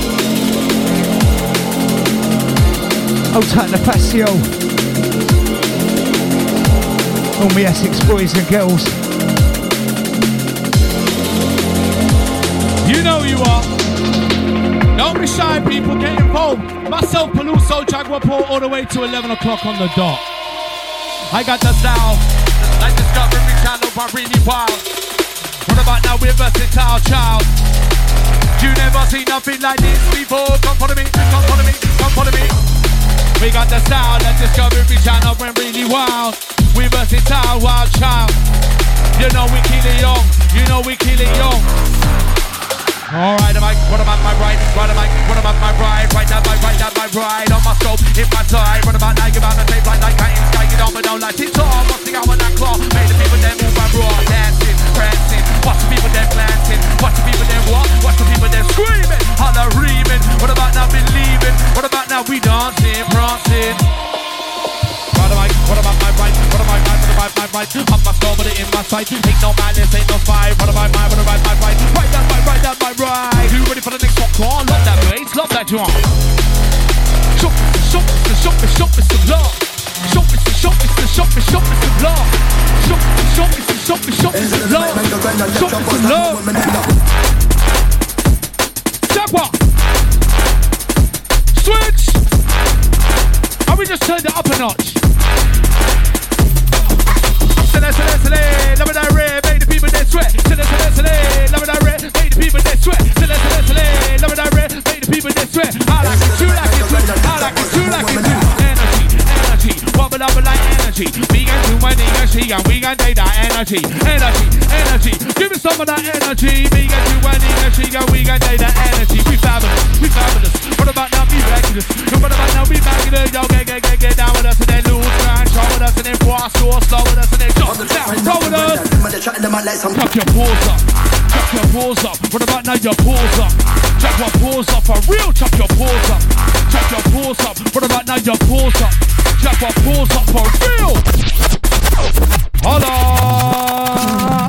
Hold tight the Pasio. All me Essex boys and girls. You know you are. Don't be shy, people. Get involved. Myself, Peluso, Jaguar Paul, all the way to 11 o'clock on the dot. I got the style. Like Discovery Channel, but really wild. What about now? We're versatile, child. You never seen nothing like this before. Come follow me, come follow me, come follow me. We got the style. Like Discovery Channel, went really wild. We versatile, wild child. You know we kill it young. You know we kill it young. Alright, what about my right? What about my right? Right down my right. On my scope, in my side. What about now? You're about to tape like I ain't sky. Get on, but don't like it all. What's the hour that claw? Made the people that move and raw. Dancing, prancing. Watch the people that planting. Watch the people that walk. Watch the people that screaming. Holler, reaming. What about now? Believing. What about now? We dancing, prancing. What about my right? What about my right? I'm my soul, but it in my sight. Ain't no madness, ain't no spy. What about my right? Right down my right. You ready for the next one? Love that bass, love that drum. Show me some love. Show me some love. Show me some love. Jaguar. Switch. And we just turned it up a notch. Love it, I red, make the people that sweat. Love it, I red, make the people that sweat. Love it, I red, make the people that sweat. I like it, you like it too. I like it, you like it too. Energy, what love like energy. We can do my thing and she and we can take that energy. Give me some of that energy. We can do my thing and she and we can take that energy. We fabulous. What about now? Be regulars. What about now? Be regular. Yo, get down with us and then lose grind. Show with us and then fast or slow with us and then jump down. Roll with us. Chuck your paws up. What about now? Your paws up. Jaguar paws up for real. Chop your paws up. Chop your paws up. What about now your paws up? Chop your paws up for real. Holla.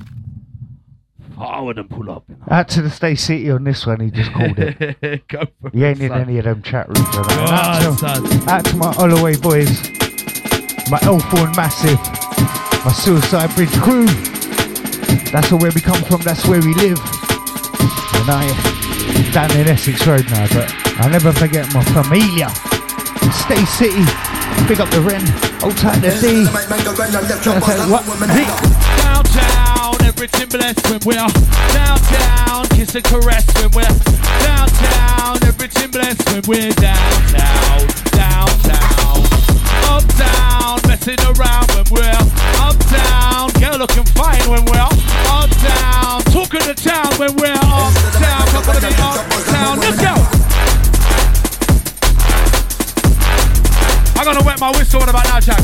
I wouldn't pull up. Out to the Stay City on this one, he just called it. Go for He ain't in any of them chat rooms. Out to my Holloway boys, my Elthorn Massive, my Suicide Bridge crew. That's where we come from, that's where we live. And I down in Essex Road now, but I'll never forget my familia. Stay City, big up the Ren, old tight the D. What? Downtown, everything blessed when we're downtown, kiss and caress when we're downtown, everything blessed when we're downtown, downtown, uptown, messing around when we're uptown, girl looking fine when we're uptown, talking the town when we're uptown, I'm gonna be uptown, let's go! I'm gonna wet my whistle, what about now, Jack?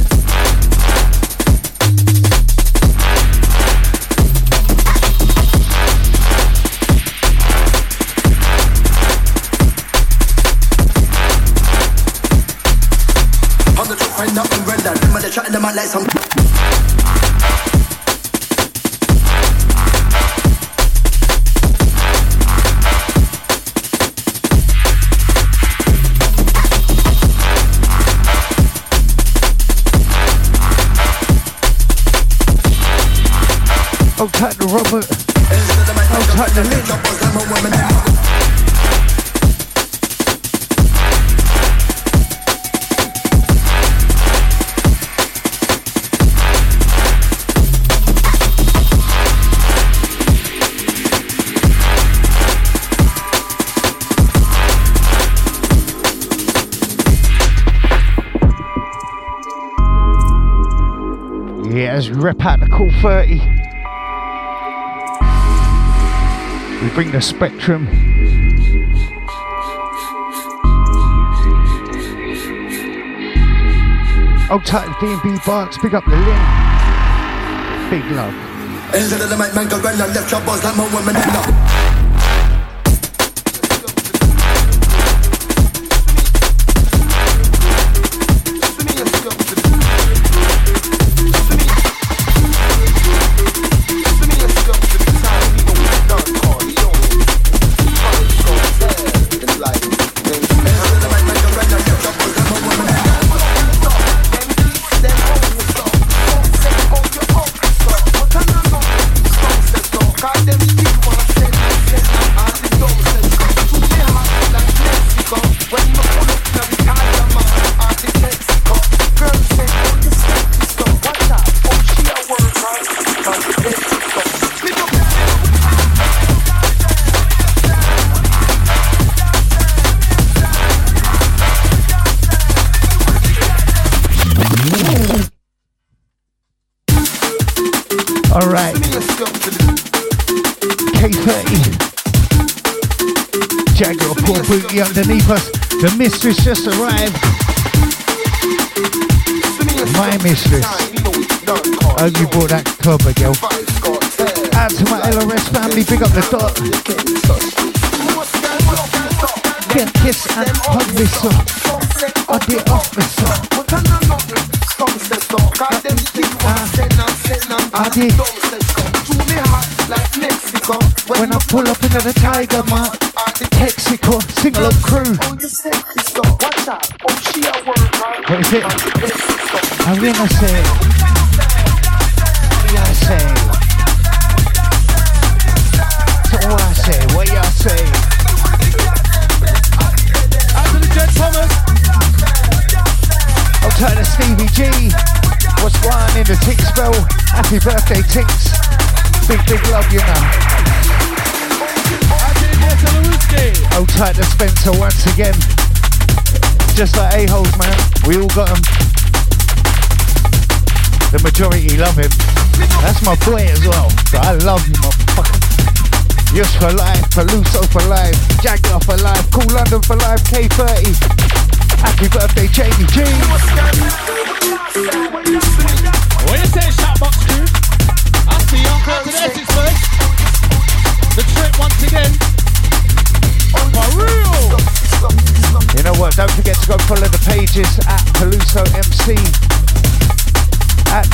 Find out and render, them are the chatting them out like some. Oh, tight the Robert. Oh, tight the Lynn. Yeah, as we rep out the Cool 30, we bring the Spectrum. Oh, tight D&B Barks, pick up the link. Big love. Instead of the man go run and left your boss like my woman in love. Alright, K30, Jaguar Paul Booty underneath us. The mistress just arrived. My mistress. Oh, you brought that clubber, girl. Out to my LRS family, big up the dot. Get kiss and hug me, so I'll be off me, so I did. When I pull up into the Tiger Mark, Texaco, single up crew. What is it? I'm gonna say. What y'all say? So what I say? What y'all say? Anthony J. Thomas. I'll turn to Stevie G. What's one in the Tink spell? Happy birthday, Tinks. Big love, you know. Oh, tight to Spencer once again. Just like A-holes, man. We all got them. The majority love him. That's my boy as well. So I love you, motherfucker. Yes for life, Peluso for life, Jaguar for life, Cool London for life, K30. Happy birthday, Jamie G. What you say, Shoutbox crew? I see you. Come to the Essex first. The trip once again. For real.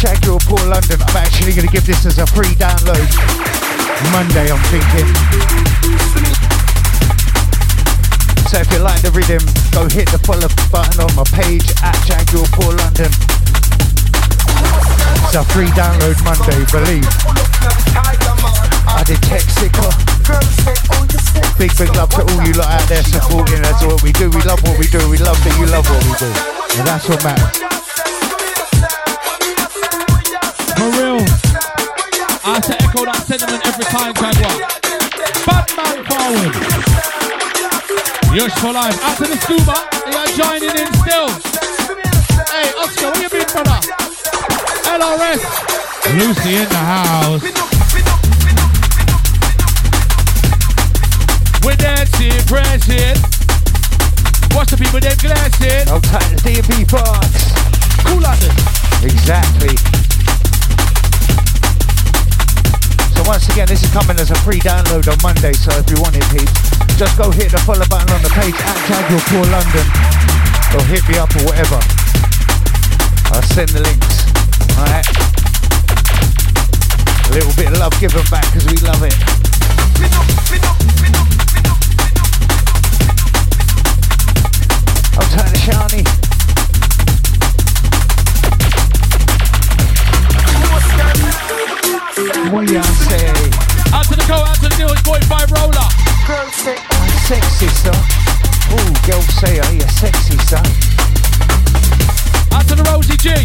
Jaguar Port London. I'm actually going to give this as a free download Monday, I'm thinking. So if you like the rhythm, go hit the follow button on my page at Jaguar Port London. It's a free download Monday, believe. I did Texica. Big love to all you lot out there supporting. That's what we do. We love what we do. We love that you love what we do. And that's what matters. For real. I have to echo that sentiment every time, Jaguar. Bad man forward. Yush for life. After the scuba, they are joining in still. Hey, Oscar, where you been, brother? LRS. Lucy in the house. We're dancing, pressing. Watch the people them glassing. I'll take the DB box. Cool London. Exactly. So once again, this is coming as a free download on Monday. So if you want it, peeps, just go hit the follow button on the page at Jaguar Port London, or hit me up or whatever. I'll send the links. Alright. A little bit of love given back because we love it. I'll turn to Shani. What you say? Out to the go, out to the deal, it's boy 5 roller. Girl say, I'm sexy, son. Ooh, girl say, are you sexy, son? Out to the Rosie G.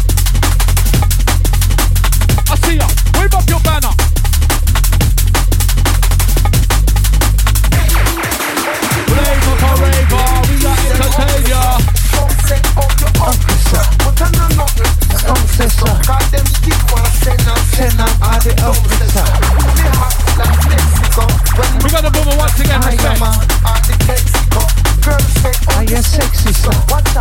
I see ya. Wave up your banner. Raver for raver, we got entertain ya. We got the boomer once again, respect. Are you sexy, son?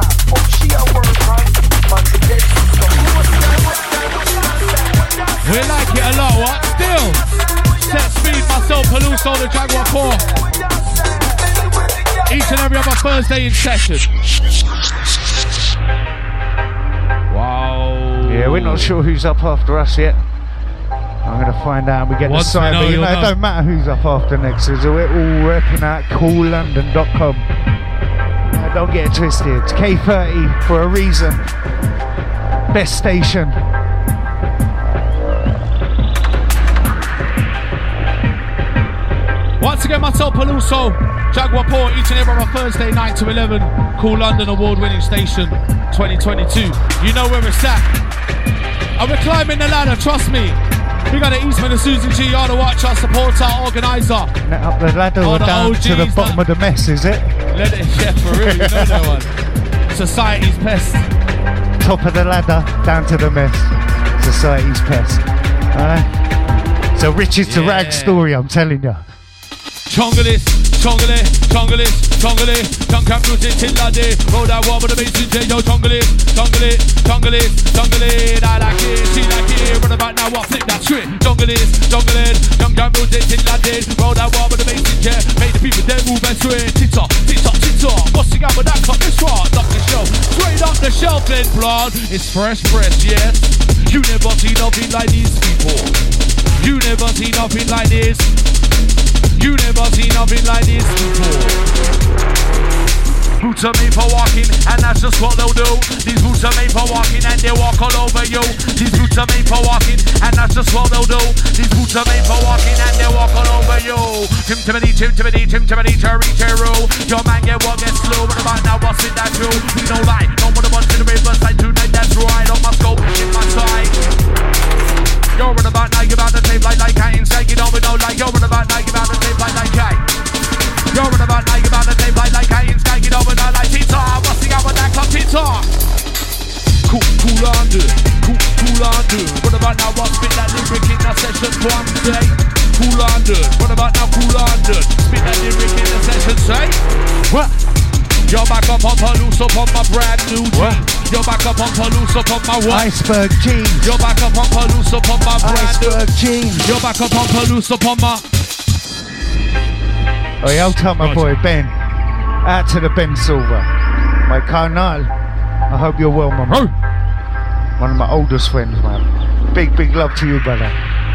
We like it a lot, what? Still. Set speed, myself, Paluso, the Jaguar Core. Each and every other Thursday in session. Wow. Yeah, we're not sure who's up after us yet. I'm going to find out. We get the sign, but you know, it don't matter who's up after next. So we're all repping at coollondon.com. Don't get it twisted. It's K30 for a reason. Best station. Once again, myself, Paluso, Jaguar Port, each and every other Thursday, 9 to 11. Cool London award-winning station, 2022. You know where it's at. And we're climbing the ladder, trust me. We got the Eastman and Susan G, you're the watcher, supporter, organizer. Up the ladder or down OGs, to the bottom of the mess, is it? Let it, chef, for real, you know that one. Society's pest. Top of the ladder, down to the mess. Society's pest. It's a riches to rags story, I'm telling you. Chongalis, Junk Camp music till that day. Roll that one with the bass in J, yo, Chongalis. I like it, she like it. Run about now, what? Flip that shit. Chongalis, Junk Camp music till that day. Roll that one with the bass in J. Make the people then move and sway. Tick-tock. Busting out with that cup, it's raw. Up the shelf, straight up the shelf, then blood. It's fresh, yes. You never see nothing like these people. You never see nothing like this. You never seen nothing like this before. Boots are made for walking, and that's just what they'll do. These boots are made for walking, and they walk all over you. These boots are made for walking, and that's just what they'll do. These boots are made for walking, and they walk all over you. Timothy, cherry. Your man get what gets slow. What about now? What's in that show? We don't lie. Don't want to bunch in the riverside tonight. That's right. On my scope, in my side. You're on about now, you're about to tape like I ain't saying you don't know like. You're on about now, you're about to tape like I. You're on about now, you're about to tape like I ain't saying you don't know like. Tita, what's the out with that club, Tita? Cool London. What about now, what's spit that lyric in that session one day? Cool London. What about now, Cool London? Spit that lyric in the session, say? What? You're back up on Paluso on my brand new jeans. You're back up on Paluso on my what? Iceberg jeans. You're back up on Paluso on my brand new jeans. You're back up on Paluso on my. Oh yeah, I'll tell my boy Ben. Out to the Ben Silver. My carnal. I hope you're well, my man. One of my oldest friends, man. Big love to you, brother.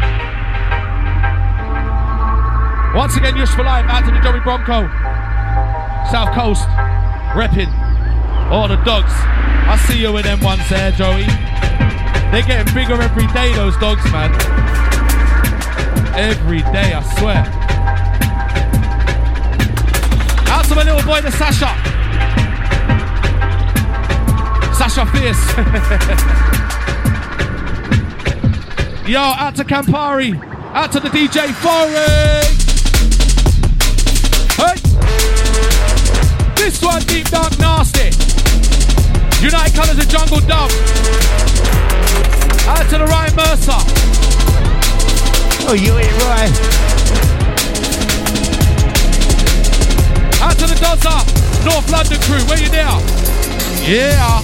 Once again, Useful Life, out to the Joey Bronco. South Coast, repping. All the dogs. I see you with them ones there, Joey. They're getting bigger every day, those dogs, man. Every day, I swear. Out to my little boy, the Sasha. Sasha Fierce. Yo, out to Campari. Out to the DJ Foreign. Hey. This one, Deep Dark Nasty. United Colours of Jungle Dub. Out to the Ryan Mercer. Oh, you ain't right. Out to the Dozza. North London crew, where you now? Yeah.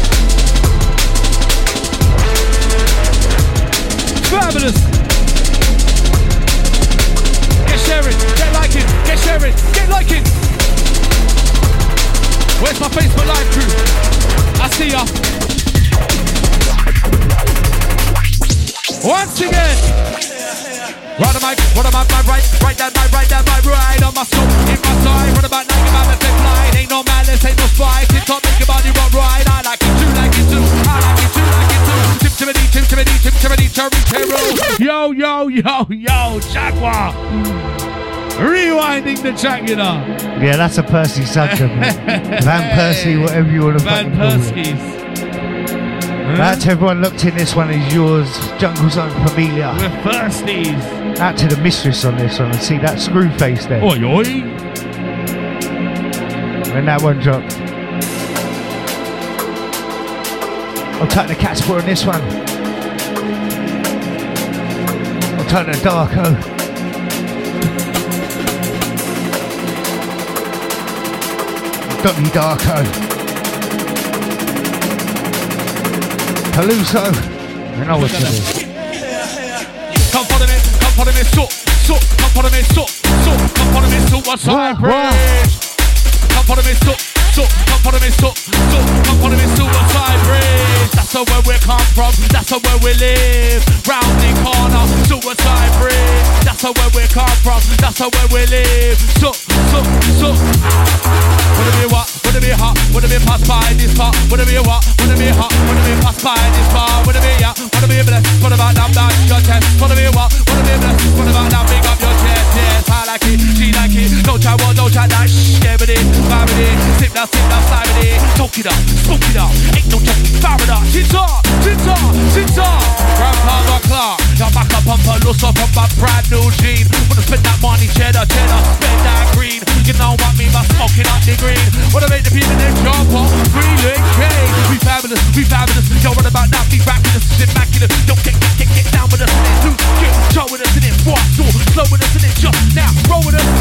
Fabulous. Get sharing, get liking, get sharing, get liking. Where's my Facebook Live crew? I see ya. Once again. Right on my right down my right on my soul, in my side. What about now? About the fifth line. Ain't no malice, ain't no spite. Tip top, make your body rock right. I like it too, like it too. I like it too, like it too. Tim, yo, Jaguar. Rewinding the track, you know. Yeah, that's a Percy Sanctum. Van Persie, whatever you want to Van fucking call it. Perskies. Out to everyone looked in, this one is yours. Jungle Zone Familia. We're firsties. Out to the mistress on this one, and see that screw face there. Oi, oi. When that one dropped. I'll take the Casper on this one. I'll take the Darko. Donnie Darko. Peluso. I know what to do. Come follow me, so. Come follow me, so. Come follow me, so. What's up, bridge? Come follow me, so. Come follow me, so. Come follow me, so. What's up, bridge? That's where we come from. That's where we live. Round the corner, Suicide Bridge. That's where we come from. That's where we live. So. Wanna be what? Wanna be hot? Wanna be passed by this part? Wanna be what? Wanna be hot? Wanna be passed by this part? Wanna be yeah? Wanna be blessed? What about that? That's your chest. Wanna be what? Wanna be blessed? What about that? Big up your chest. Yes, I like it. She like it. Don't try what? Don't try that. Shh, get with it. Vibe with it. Sit down, slide with it. Talk it up, smoke it up. Ain't no joking. Fire it up. Sit up. Grandpa Clark. Y'all back up on Peluso from my brand new jean. Wanna spend that money, cheddar. Spend that green. You know what me, by smoking up the green. Wanna make the people in jump on, really crazy. We fabulous. Yo, what about now? Be rapping us, it's immaculate. Yo, get down with us and then loose. Get show with us and then walk through. Slow with us and then jump. Now, roll with us.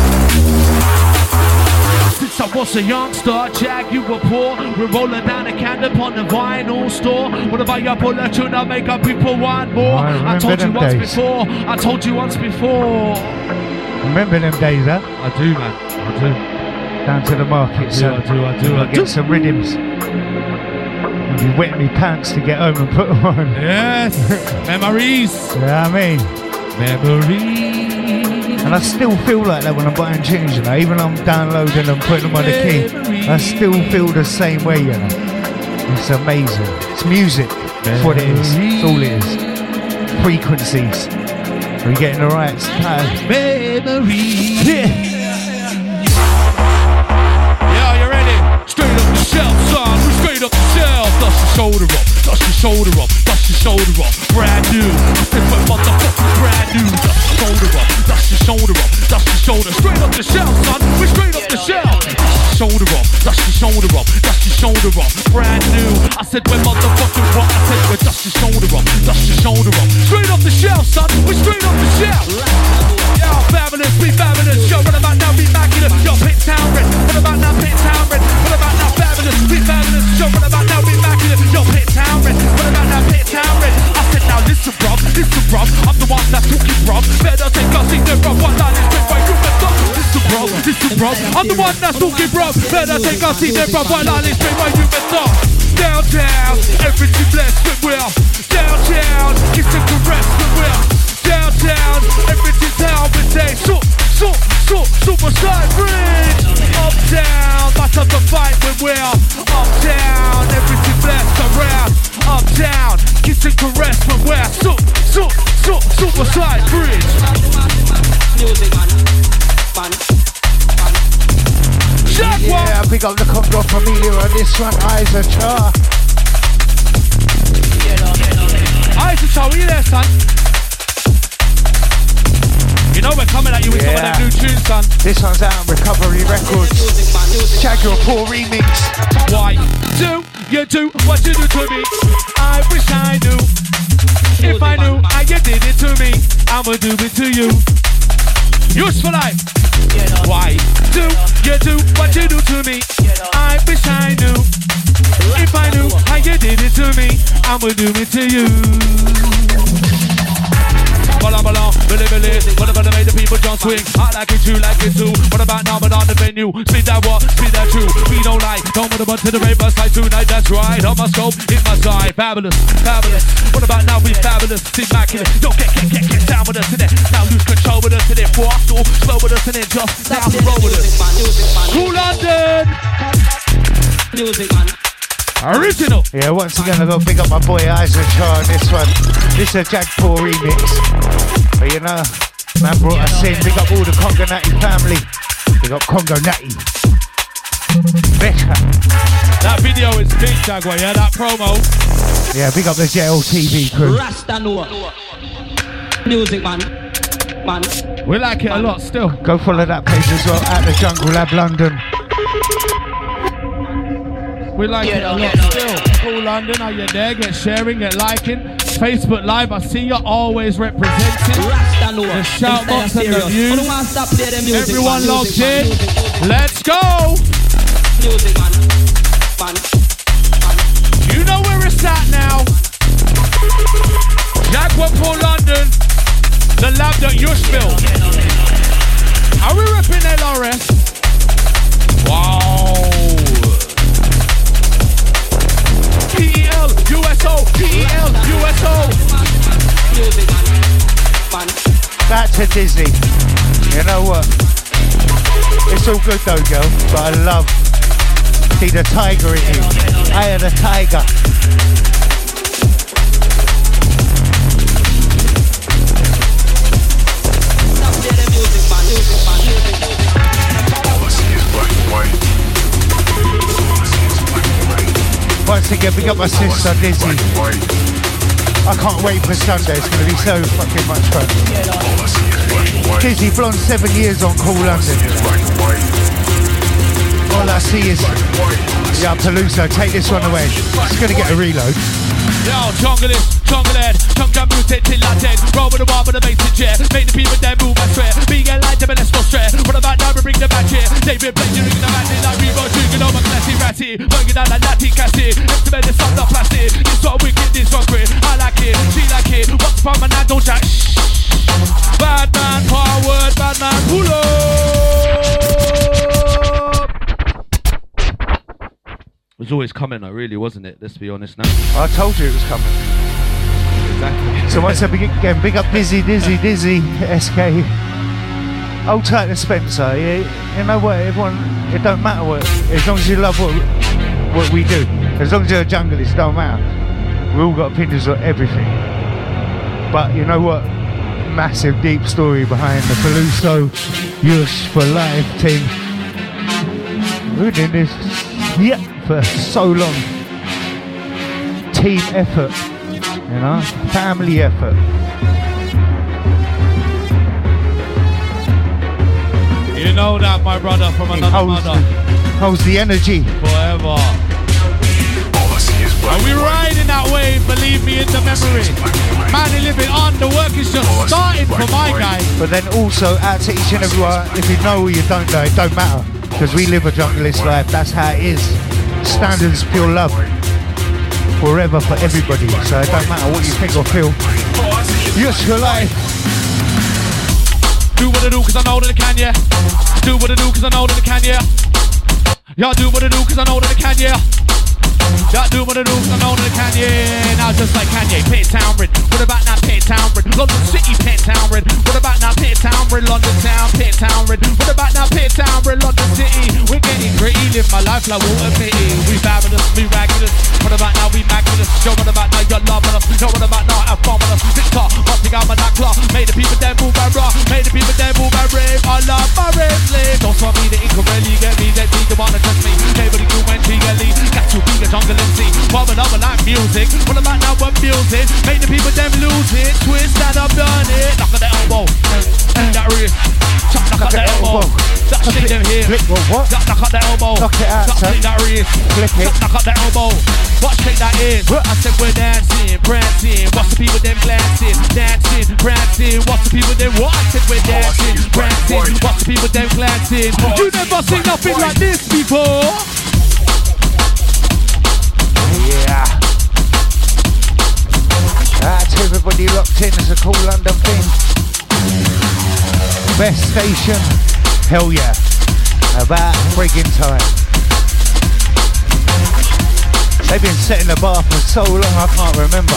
Since I was a youngster, Jack, you were poor. We're rolling down a can upon the vinyl store. What about your bullet tune? I'll make up people want more. I told you once before. Remember them days, huh? I do, man. I do. Down to the market, son. I do. Get some rhythms. I'll be wetting me pants to get home and put them on. Yes. Memories. You know what I mean? Memories. And I still feel like that when I'm buying tunes, you know. Even though I'm downloading and putting them on the key, I still feel the same way, you know. It's amazing. It's music. That's what it is. That's all it is. Frequencies. We're getting the right style. Memories. Yeah. You ready? Straight up the shelf, son. Straight up the shelf. Dust your shoulder up. Dust your shoulder up. Dust your shoulder up. Brand new. I said, well, motherfucker, brand new. Dust your shoulder up. Dust your shoulder up. Dust your shoulder. Straight up the shelf, son. We're straight up the shelf. Dust your shoulder up. Dust your shoulder up. Dust your shoulder up. Brand new. I said, well, motherfucking what? I said, well, dust your shoulder up. Dust your shoulder up. Straight up the shelf, son. We're straight up the shelf. Yo, fabulous, be fabulous. Yo, what about now? Be immaculate. Yo, Pit Town Red. What about now? Pit Town Red. What about now? Fabulous, be fabulous. Yo, what about now? Be immaculate. Yo, Pit Town Red. What about now? Pit Town Red. I said, now listen, bruv. I'm the one that's talking, bruv. Better take a seat there, bruv. One line is straight by you and done. Listen, bruv. I'm the one that's talking, bruv. Better take a seat there, bruv. One line is straight by you and done. Downtown, everything blessed with will. drink to rest from where I Superside Bridge. Jaguar. Yeah, big up the Congo Familia on this one, Isa Char. Isa Char, are you there, son? You know we're coming at you with some of them new tunes, son. This one's out on Recovery Records. Jaguar Paul remix. Why do you do what you do to me? I wish I knew. If I knew how you did it to me, I'ma do it to you. Use for life. Why do you do what you do to me? I wish I knew. If I knew how you did it to me, I'ma do it to you. What about made the people jump swing? I like it too. What about now, but on the venue? Speed that what? Speed that true. We don't lie. Don't want to run to the river side tonight. That's right. On my scope, in my side. Fabulous. What about now? We fabulous. Sit back in it. Don't get down with us in it. Now lose control with us in it. For us, slow with us in it. Just now roll with us. Cool London. Music man. Original. Yeah, once again I got to big up my boy Isaac Char on this one. This is a Jag 4 remix. But you know, man brought us in. Big up all the Congo Natty family. Big up Congo Natty. Better. That video is big, Jaguar, yeah, that promo. Yeah, big up the JLTV crew. Rasta Noah. Music man. We like it a lot still. Go follow that page as well at the Jungle Lab London. We like it a lot still. Cool London, are you there? Get sharing, get liking. Facebook Live, I see you always representing. The shout box and the views. Everyone logged in. Let's go. You know where it's at now. Jaguar Paul London. The lab that you built. Are we repping LRS? Wow. PEL, USO. Back to Disney. You know what? It's all good though, girl, but I love see the tiger in you. I am the tiger. Once again, big up my sister Dizzy. I can't wait for Sunday, it's going to be so fucking much fun. Dizzy, blonde 7 years on Cool London. All I see is, yeah, Palooza, take this one away. It's going to get a reload. Yo, jungle head, jump muted till I dead. Roll with the wall with the bass and jet. Make the people then move, I swear. Being a light, let's go straight. What about now we bring the back here? David Blaine, the matty like we go drinking over classy ratty. Working down like Natty Cassie. Estimate this up, not plastic. This one wicked, this one great. I like it, she like it. What's from my night, don't chat. Bad man, forward, bad man, pull up. It was always coming though, really, wasn't it? Let's be honest now. I told you it was coming. Exactly. So once again, big up Dizzy, SK. Hold tight to Spencer. Yeah, you know what, everyone, it don't matter what, as long as you love what we do. As long as you're a junglist, it don't matter. We all got opinions on everything. But you know what? Massive deep story behind the Paluso Yush for Life team. We've been doing this for so long. Team effort, you know, family effort. You know that, my brother, from another mother. Holds the energy. Forever. Are we riding that wave? Believe me, in the memory. Man, living on, the work is just starting for my guy. But then also, out to each and everyone, if you know or you don't know, it don't matter. Because we live a junglist life, that's how it is. Standards, pure love. Forever for everybody. So it don't matter what you think or feel. Yes, for life. Do what I do, cause I know that I can, yeah. Do what I do, cause I know that I can, yeah. Y'all do what I do, cause I know that I can, yeah. Y'all do what I do, cause I know that I can, yeah. Now just like Kanye, Pit Town Red. What about now Pit Town Red? London City, Pit Town Red. What about now Pit Town Red? London Town, Pit Town Red. What about now Pit Town Red? London City. We get getting gritty, live my life like Walter Mitty. We fabulous, we regulars. What about now? We magnus. Yo, what about now? You're loving us. Yo, what about now? Have fun with us. Victor, busting out my knuckler. Made the people then move and rock. Made the people then move and rave. I love my rave slave. Don't stop me, the ink will really get me. That need to wanna touch me. Nobody do when she get lead. Got to be the jungle MC. Wobbling up like music. What about now? We're music. Made the people then lose it. Twist and I've done it. Knock at the elbow. That wrist. Knock at the elbow. That shake them here. What? Knock at the elbow. Knock it out, son. That wrist. Flip it. Knock at the elbow. Watch shake that is. I said we're dancing, prancing. Watch the people them glancing, dancing, prancing. Watch the people them what? I said we're dancing, prancing. Watch the people them glancing. You never seen nothing like this before. Yeah. That's everybody locked in. It's a cool London thing. Best station. Hell yeah. About friggin' time. They've been setting the bar for so long I can't remember.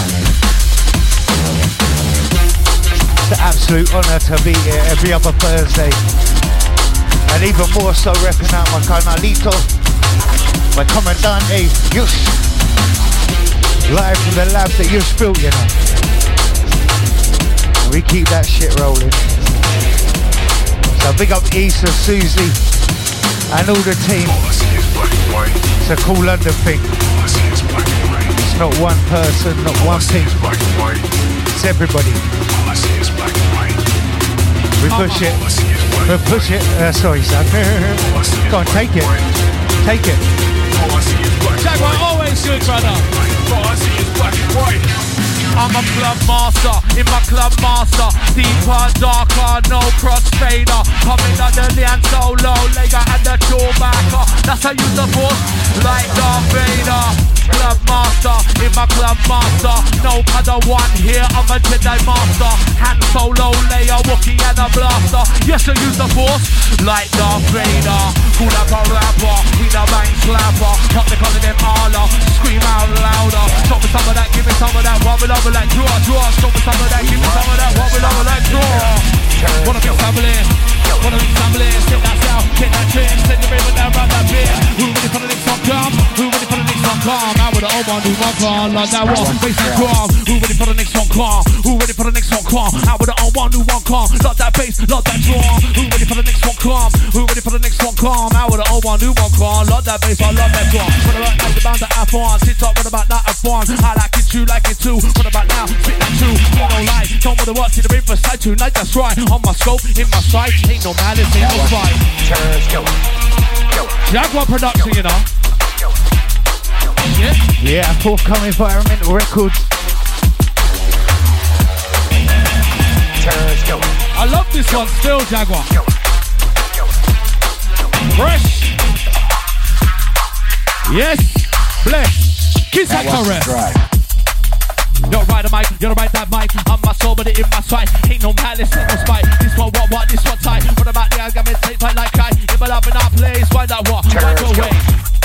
It's an absolute honour to be here every other Thursday. And even more so repping out my canalito, my comandante, Yush. Live from the lab that Yush built, you know. And we keep that shit rolling. So big up Issa, Susie, and all the team. It's a cool London thing. It's not one person, not one thing. It's everybody. We push it. We push it. Sorry, son. Go on, take it. Take it. Jaguar always good, brother. I'm a club master, in my club master. Deeper, darker, no crossfader. Coming under the hand solo, Lega and the Chewbacca. That's how I use the force, like Darth Vader. Club master, in my club master. No other one here, I'm a Jedi master. Hand solo, Leia, Wookiee and a blaster. Yes, I use the force, like Darth Vader. Cool up a rapper, we the bang slapper. Pop the color them Allah, scream out louder. Show me some of that, give me some of that. Wobble over like draw. Show me some of that, give me some of that. Wobble over like draw. Wanna be stumbling, sit that down, get that chin, send the river down round that bit. Who ready for the next one come? Who ready for the next one come? Out with the old one, new one come, like that one, face and calm. Who ready for the next one come? Who ready for the next one come? Out with the old one, new one come, like that bass, like that drum. Who ready for the next one come? Who ready for the next one come? Out with the old one, new one come, like that bass, I love that drum. What about now, the bound to have fun? Sit up, what about that have fun? I like it, you like it too. What about now? Spit that too, ain't no lie. Don't wanna watch it, the river side tonight, that's right. On my scope, in my sight, ain't no malice, ain't no fight. Jaguar production, you know. Yeah, forthcoming Environmental Records. I love this one still, Jaguar. Fresh. Yes. Bless. Kiss that caress. You're right the mic, you're right that mic. I'm my soul, but it in my sight. Ain't no malice, ain't no spite. This one what, this one tight. What about the argument? Take fight like I. If it up in our place, find out what. Find your way.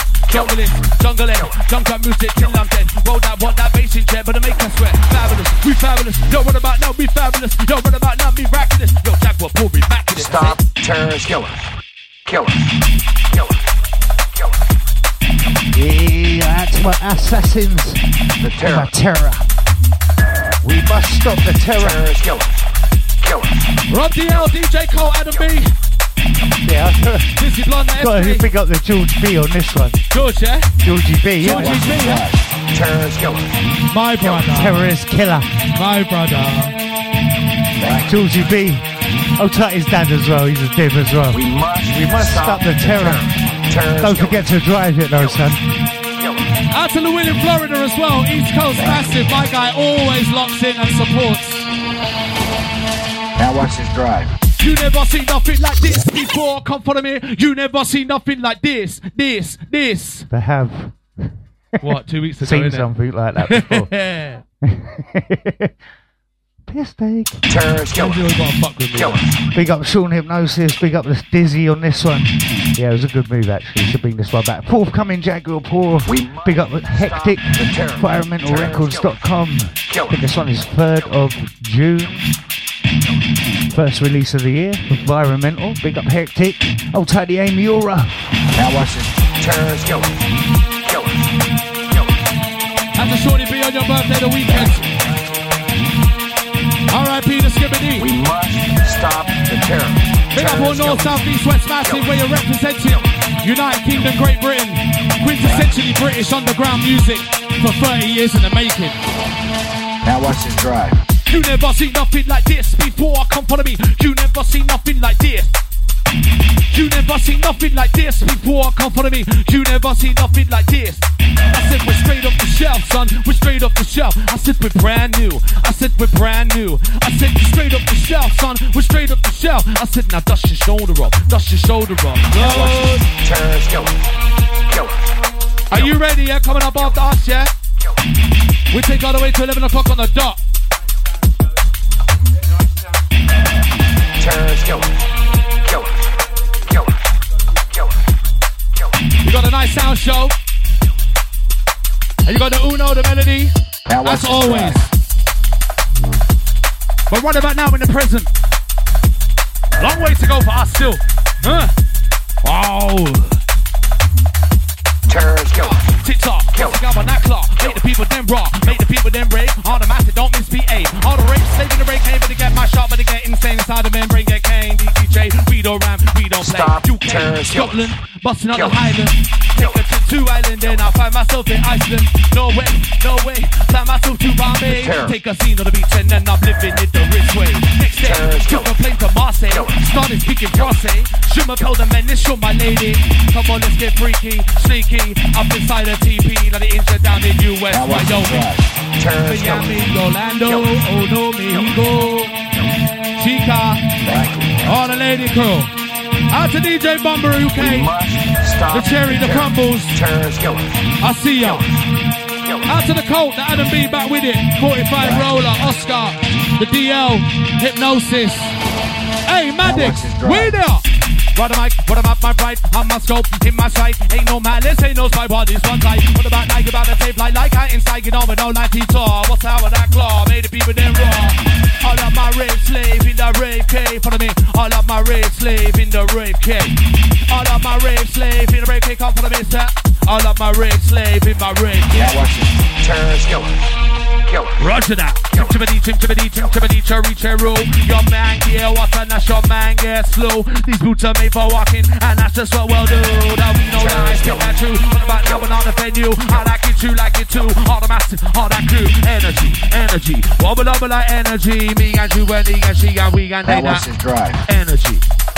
Jungle music till I'm dead. Roll that bass in jet, but it make us sweat. Fabulous, we fabulous. Yo, what about now? We fabulous. Yo, what about now? We miraculous. Yo, Jaguar, pull me immaculate. Stop, terrorist, killer. Yeah, that's my assassins. The terror. My terror. We must stop the terror. Terrorist, killer. Rob DL, DJ Cole, Adam B. Yeah, Dizzy Blonde, got to pick up the George B on this one. George, yeah? Georgie B, yeah. Georgie B, yeah? Terrorist, killer. My brother. Terrorist killer. My brother. Georgie B. Oh, tight his dad as well. He's a div as well. We must stop the terror. Don't forget to drive it though, son. Out to Llewellyn, Florida as well. East Coast massive. My guy always locks in and supports. Now watch this drive. You never seen nothing like this before. Come follow me. You never seen nothing like this. They have. What, 2 weeks ago? Seen something like that before. Piss take. Terrorist, killer. Big up Sean Hypnosis. Big up this Dizzy on this one. Yeah, it was a good move actually. Should bring this one back. Forthcoming Jaguar Paw. Big up Hectic. Environmentalrecords.com. I think this one is 3rd of June. First release of the year, Environmental. Big up Hectic. Old tidy Amy Aura. Now watch this. Terrorist killer. Killer. Killer. Have to shorty be on your birthday the weekend. R.I.P. the Skibbity. We must stop the terror. Big up all North, South, East, West, massive where you're representing. United Kingdom, Great Britain. Quintessentially British underground music for 30 years in the making. Now watch this drive. You never see nothing like this before. Come follow me. You never see nothing like this. You never see nothing like this before. Come follow me. You never see nothing like this. I said we're straight off the shelf, son. We're straight off the shelf. I said we're brand new. I said we're brand new. I said we're straight off the shelf, son. We're straight off the shelf. I said now dust your shoulder up. Dust your shoulder up. Good. Terrorist killer. Killer. Are you ready? Yeah, coming up after us, yeah. We take all the way to 11 o'clock on the dot. Terrorist killer. Killer. Killer. Killer. Killer. You got a nice sound show. And you got the Uno, the melody. Now As watch this always. drive. But right about now in the present. Long way to go for us still. Wow. Terrorist killer. TikTok, got on that clock. Make the people them raw, make the people them rave. On the master, don't miss PA. All the rape, saving the break, came, but they get my shot, but they get insane inside the membrane. Get cane, DDJ, we don't ram, we don't play. Stop. UK, Terrorist Scotland, busting out the Kill. Highland. Take her to Ireland, then I find myself in Iceland. No way, no way. Find myself to Bombay. Terror. Take a scene on the beach and then I'm living it the rich way. Next day, Terrorist took a Kill. plane to Marseille. Kill. Started speaking Francais. Should have told the men this, show my lady. Come on, let's get freaky, sneaky. Up inside a TP, like the injured down in US, Now watch this Wyoming. drive. Terrorist killer. Miami, Orlando, oh no, Mexico. Chica, all the lady crew. Out to DJ Bomber We UK. must stop The cherry, the terror. crumbles. Terrorist killer. I see ya. Killer. Out to the Colt, the Adam B back with it. 45 roller, Oscar, the DL, Hypnosis. Hey, Maddox, we there. What am I? What am I? My bright, on my scope, in my sight. Ain't no malice, ain't no spy bodies, one tight. What about Nike about the tape like I inside, get on with no 90 tour. What's out with that claw? Made the people them raw. All of my rave slave in the rave cave. Follow me. All of my rave slave in the rave cave. All of my rave slave in the rave cave. Come follow me, sir. All of my rave slave in my rave cave. Now watch this. Terrorist killer. Killer. Roger that. Chimchimity, cherry, cherry. Your man, yeah, what a nash, your man, get slow. These boots are made for walking, and that's just what we'll do. That we know lies, get that true. What about now on the venue? I like it too, like it too. All the massive, all that crew. Energy. Wobble up like energy. Me and you and he and she and we and Now they watch that. this drive. Energy.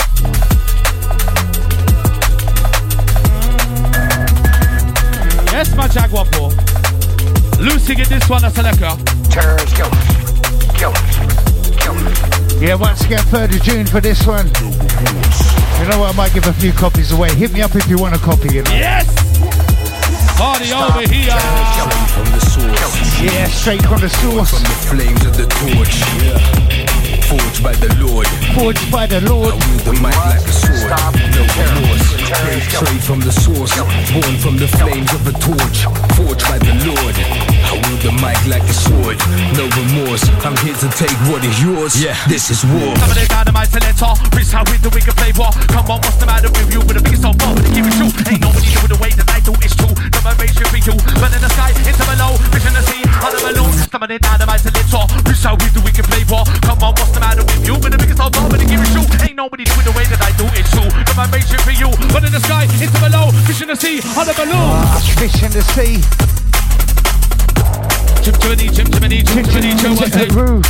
Yes, my Jaguar Paul. Lucy, get this one, that's a lecker. Terrorist killer. Killer. Killer. Yeah, once again, 3rd of June for this one. You know what, I might give a few copies away. Hit me up if you want a copy, you know. Yes! Party over here. From the source, Yeah, straight from the source. from the flames of the torch. Forged by the Lord. Forged by the Lord. Wield the mic like a sword. Stop. No remorse. Terrorist killer. Straight from the source. Born from the flames of a torch. Forged by the Lord. I wield the mic like a sword. No remorse. I'm here to take what is yours. Yeah, this is war. Some of the dynamite selector, wrist out with the wicked flavor. Come on, what's the matter with you? With the biggest of all, but keep it true. Ain't nobody doing the way that I do, it's true. The motivation for you, but in the sky, into below, vision to see, on the balloon. Some of the dynamite selector, wrist out with the wicked flavor. Come on, what's the matter with you? With the biggest of all, but keep it true. Ain't nobody doing the way that I do, it's true. The motivation for you, but in the sky, into below, vision to see, on the balloon. Fish in the sea. Chimchimity, what's The it? groove.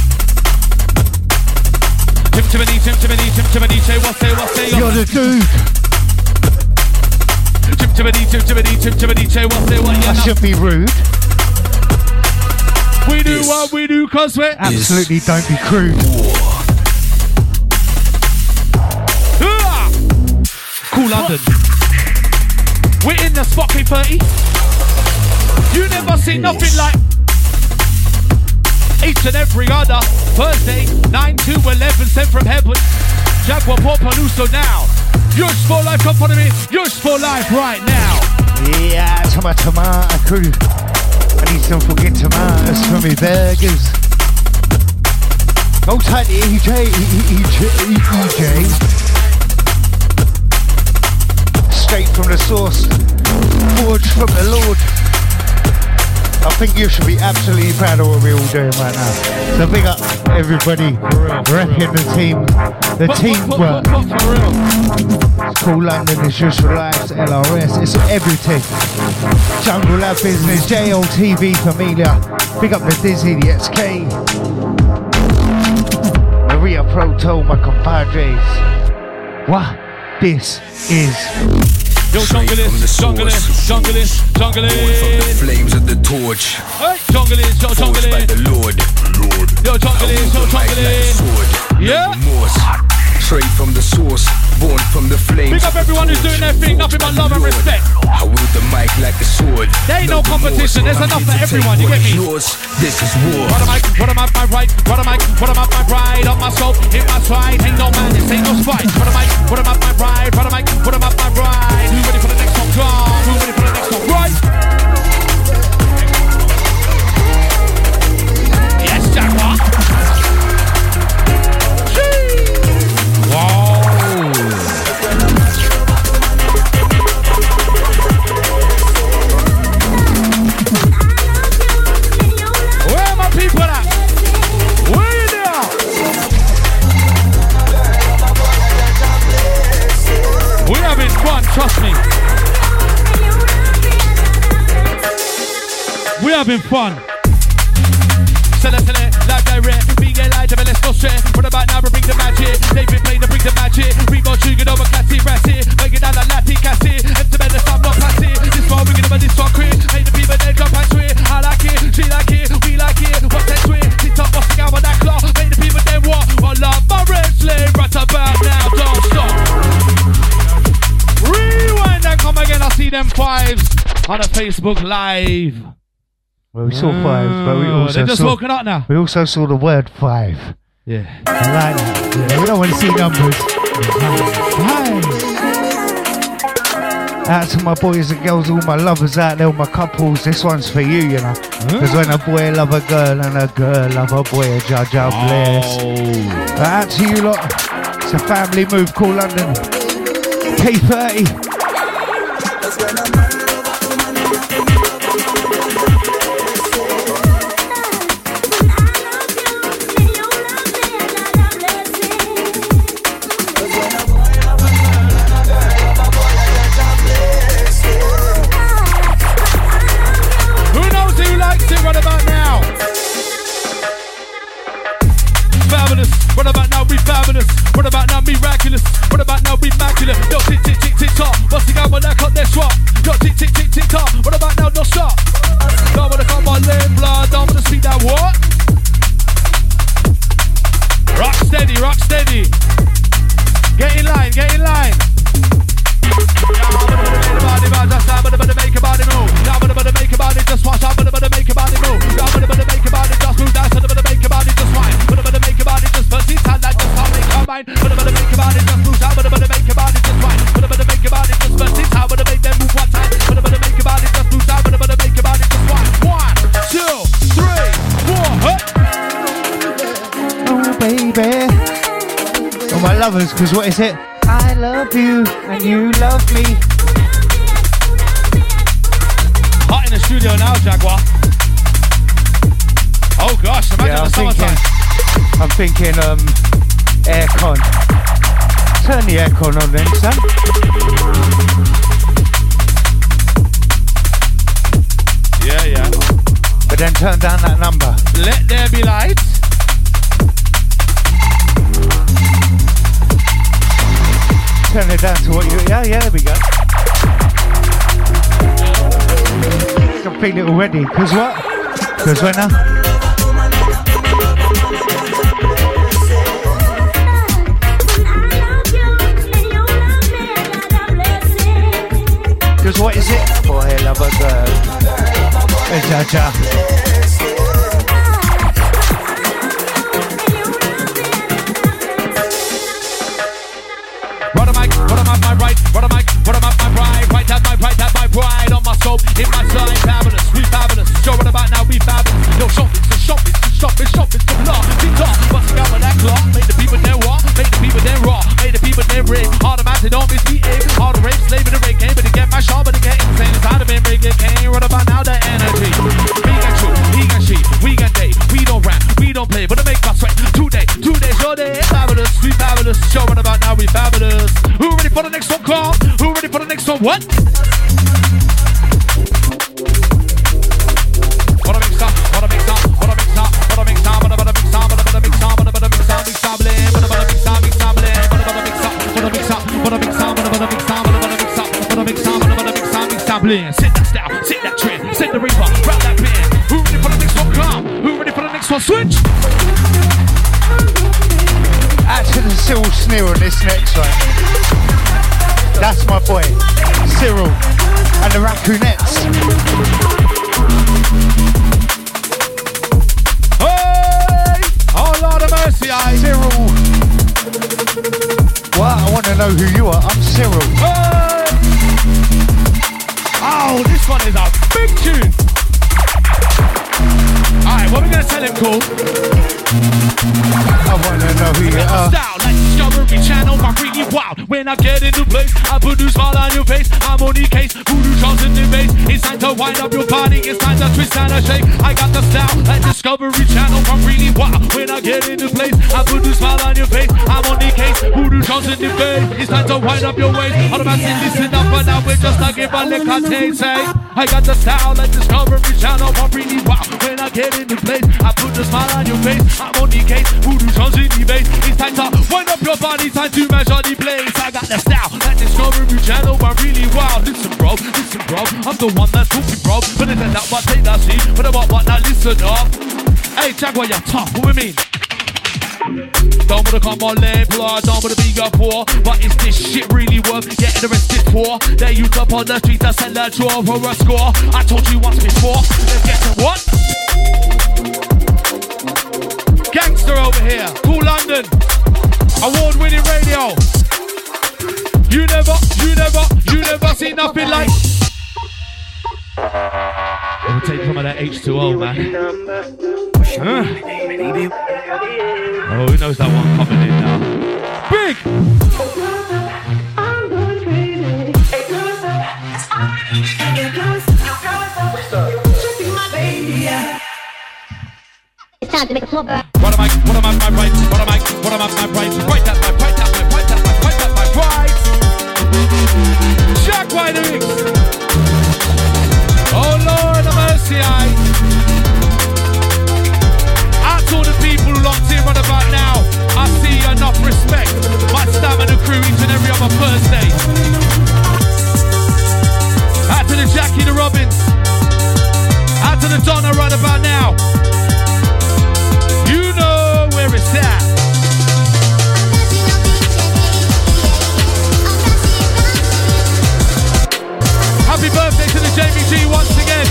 Chimchimity, what's it? You're the dude. Chimchimity, what's it? What I you should be rude. We do what we do, cause we're Absolutely don't be crude. Cool London. We're in the spot, K30. You never see nothing like each and every other Thursday, 9 to 11, sent from heaven. Jaguar Pop Paluso now. Yours for life, come follow me. Yours for life right now. Yeah, tomato crew. I need some fucking tomatoes for me burgers. Hold tight, EJ. Straight from the source, forged from the Lord. I think you should be absolutely proud of what we're all doing right now. So big up everybody, repping the team, the teamwork. It's called London, it's just Relax, LRS, it's everything. Jungle Lab Business, JLTV Familia, big up the Dizzy, the XK. Maria Proto, my compadres. What? This is... Yo, junglist. Born from the flames of the torch. Hey, junglist. Forged by the Lord. Yo, junglist. Yeah. Straight from the source, born from the flames. Big up everyone who's doing their thing, nothing but love and respect. I wield the mic like a sword. There ain't no competition, there's enough for everyone, you get me? This is war. What am I, my right? What am I, my pride? On my scope, hit my stride. Ain't no man, this ain't no spite. What am I, my pride? What am I, my ride? Who ready for the next song? Who ready for the next song? Right? Yes, Jaguar. Where my people at? Where you there? We having fun, trust me. We having fun. Live direct, we get live, let's go straight. What about now, we bring the magic. They've been playing to bring the magic. We go triggering over classy, brassy. Making out a latte, cassie. And to better stop, not passy. This one, we're gonna this one, quick. Hey, the people, they jump and swear. I like it, she like it, we like it. What's that swear? Sit up, what's the guy with that claw? Hey, the people, then what? I love my wrestling. Right about now, don't stop. Rewind and come again, I see them fives on a Facebook Live. Well, we saw fives, but we also they're just woken up now. We also saw the word 5. Yeah. I like that. Yeah, we don't want to see numbers. Out to my boys and girls, all my lovers out there, all my couples. This one's for you, you know. Because when a boy love a girl and a girl love a boy, a judge out bless. Out to you lot. It's a family move called London. K30. What about now? Fabulous. What about now? We fabulous. What about now? Miraculous. What about now? We immaculate. Yo, tick, tick, tick, tick, tock. What's the guy when I cut their swap? Yo, tick, tick, tick, tick, tock. What about now? No stop. Don't wanna come on, lane blood. Don't wanna speak that what? Rock steady, rock steady. Get in line, get in line. Make a body move. Make a body just watch out. Make a body move. Make a body just move. Dance. Make a body just wine. Make a body just versatile. Like just how make her mind. Make a body just move. Make a body just wine. Make a body just versatile. Make them move one time. Make a body just move. Make a body just wine. 1, 2, 3, 4. Oh baby. Oh my lovers, because what is it? I love you and you love me. Hot in the studio now, Jaguar. Oh gosh, imagine the summertime. I'm thinking aircon. Turn the aircon on then, son. Yeah. But then turn down that number. Let there be light. Turn it down to what you... Yeah, there we go. I can feel it already. Because what? Because when Because what is it? Boy, I love a girl. A ja-ja. What am I, my pride? Right at my pride on my soul, in my side, fabulous, we fabulous. Show what about now, we fabulous. Yo, show for the next one, Carl? Who ready for the next one? What? What a mix up, what a mix up, what a mix up, what a mix up, what a mix up, what a mix up, what a mix up, mix up, blend, what a mix up, mix up, blend, what a mix up, what a mix up, what a mix up, what a mix up, what a mix up, what a mix up, what a mix up, mix up, blend. Set that style, set that trend, set the reaper, round that band. Who ready for the next one? Come. Who ready for the next one? Switch. Actually, Cyril Sneer on this next one. That's my boy, Cyril and the Raccoonets. Hey! Oh, Lord of mercy, Cyril. Well, I want to know who you are. I'm Cyril. Hey! Oh, this one is a big tune. Alright, what are we going to tell him, cool? I want to know who you are. Style like Discovery Channel, I'm really wild. When I get into place, I put a smile on your face. I'm on the case, voodoo shots in the base. It's time to wind up your body, it's time to twist and a shake. I got the style like Discovery Channel, I'm really wild. When I get into place, I put a smile on your face. I'm on the case, voodoo shots in the base. It's time to wind up your waist. All about to listen up, but now we're just like give a lick a taste. Say, I got the style like Discovery Channel, I'm really wild. When I get into place, I put a smile on your face. I'm on the case, voodoo shots in the base. It's time to wind up your body, time to measure the place. I got the style that Discovery Channel, I'm really wild. Listen bro, I'm the one that's talking bro. But it's not what they not see, but what now listen up. Hey Jaguar, you're tough, what we mean? Don't wanna come on lane, blood, don't wanna be your poor. But is this shit really worth getting arrested for? They used up on the street to sell a draw for a score. I told you once before, let's get to what? Gangster over here, Cool London, award-winning radio. You never see nothing like. We'll take some of that H2O, man. Oh, who knows that one coming in now? Big! It's time to make a flop. What am I, my right? What am I, right? Right that, my right that, my right that, my right that, my right. Jack Widerings. Oh Lord of mercy, out to all the people locked in right about now. I see enough respect. My stamina crew each and every other Thursday. Out to the Jackie, the Robbins. Out to the Donna right about now. You know where it's at. Happy birthday to the JBG once again.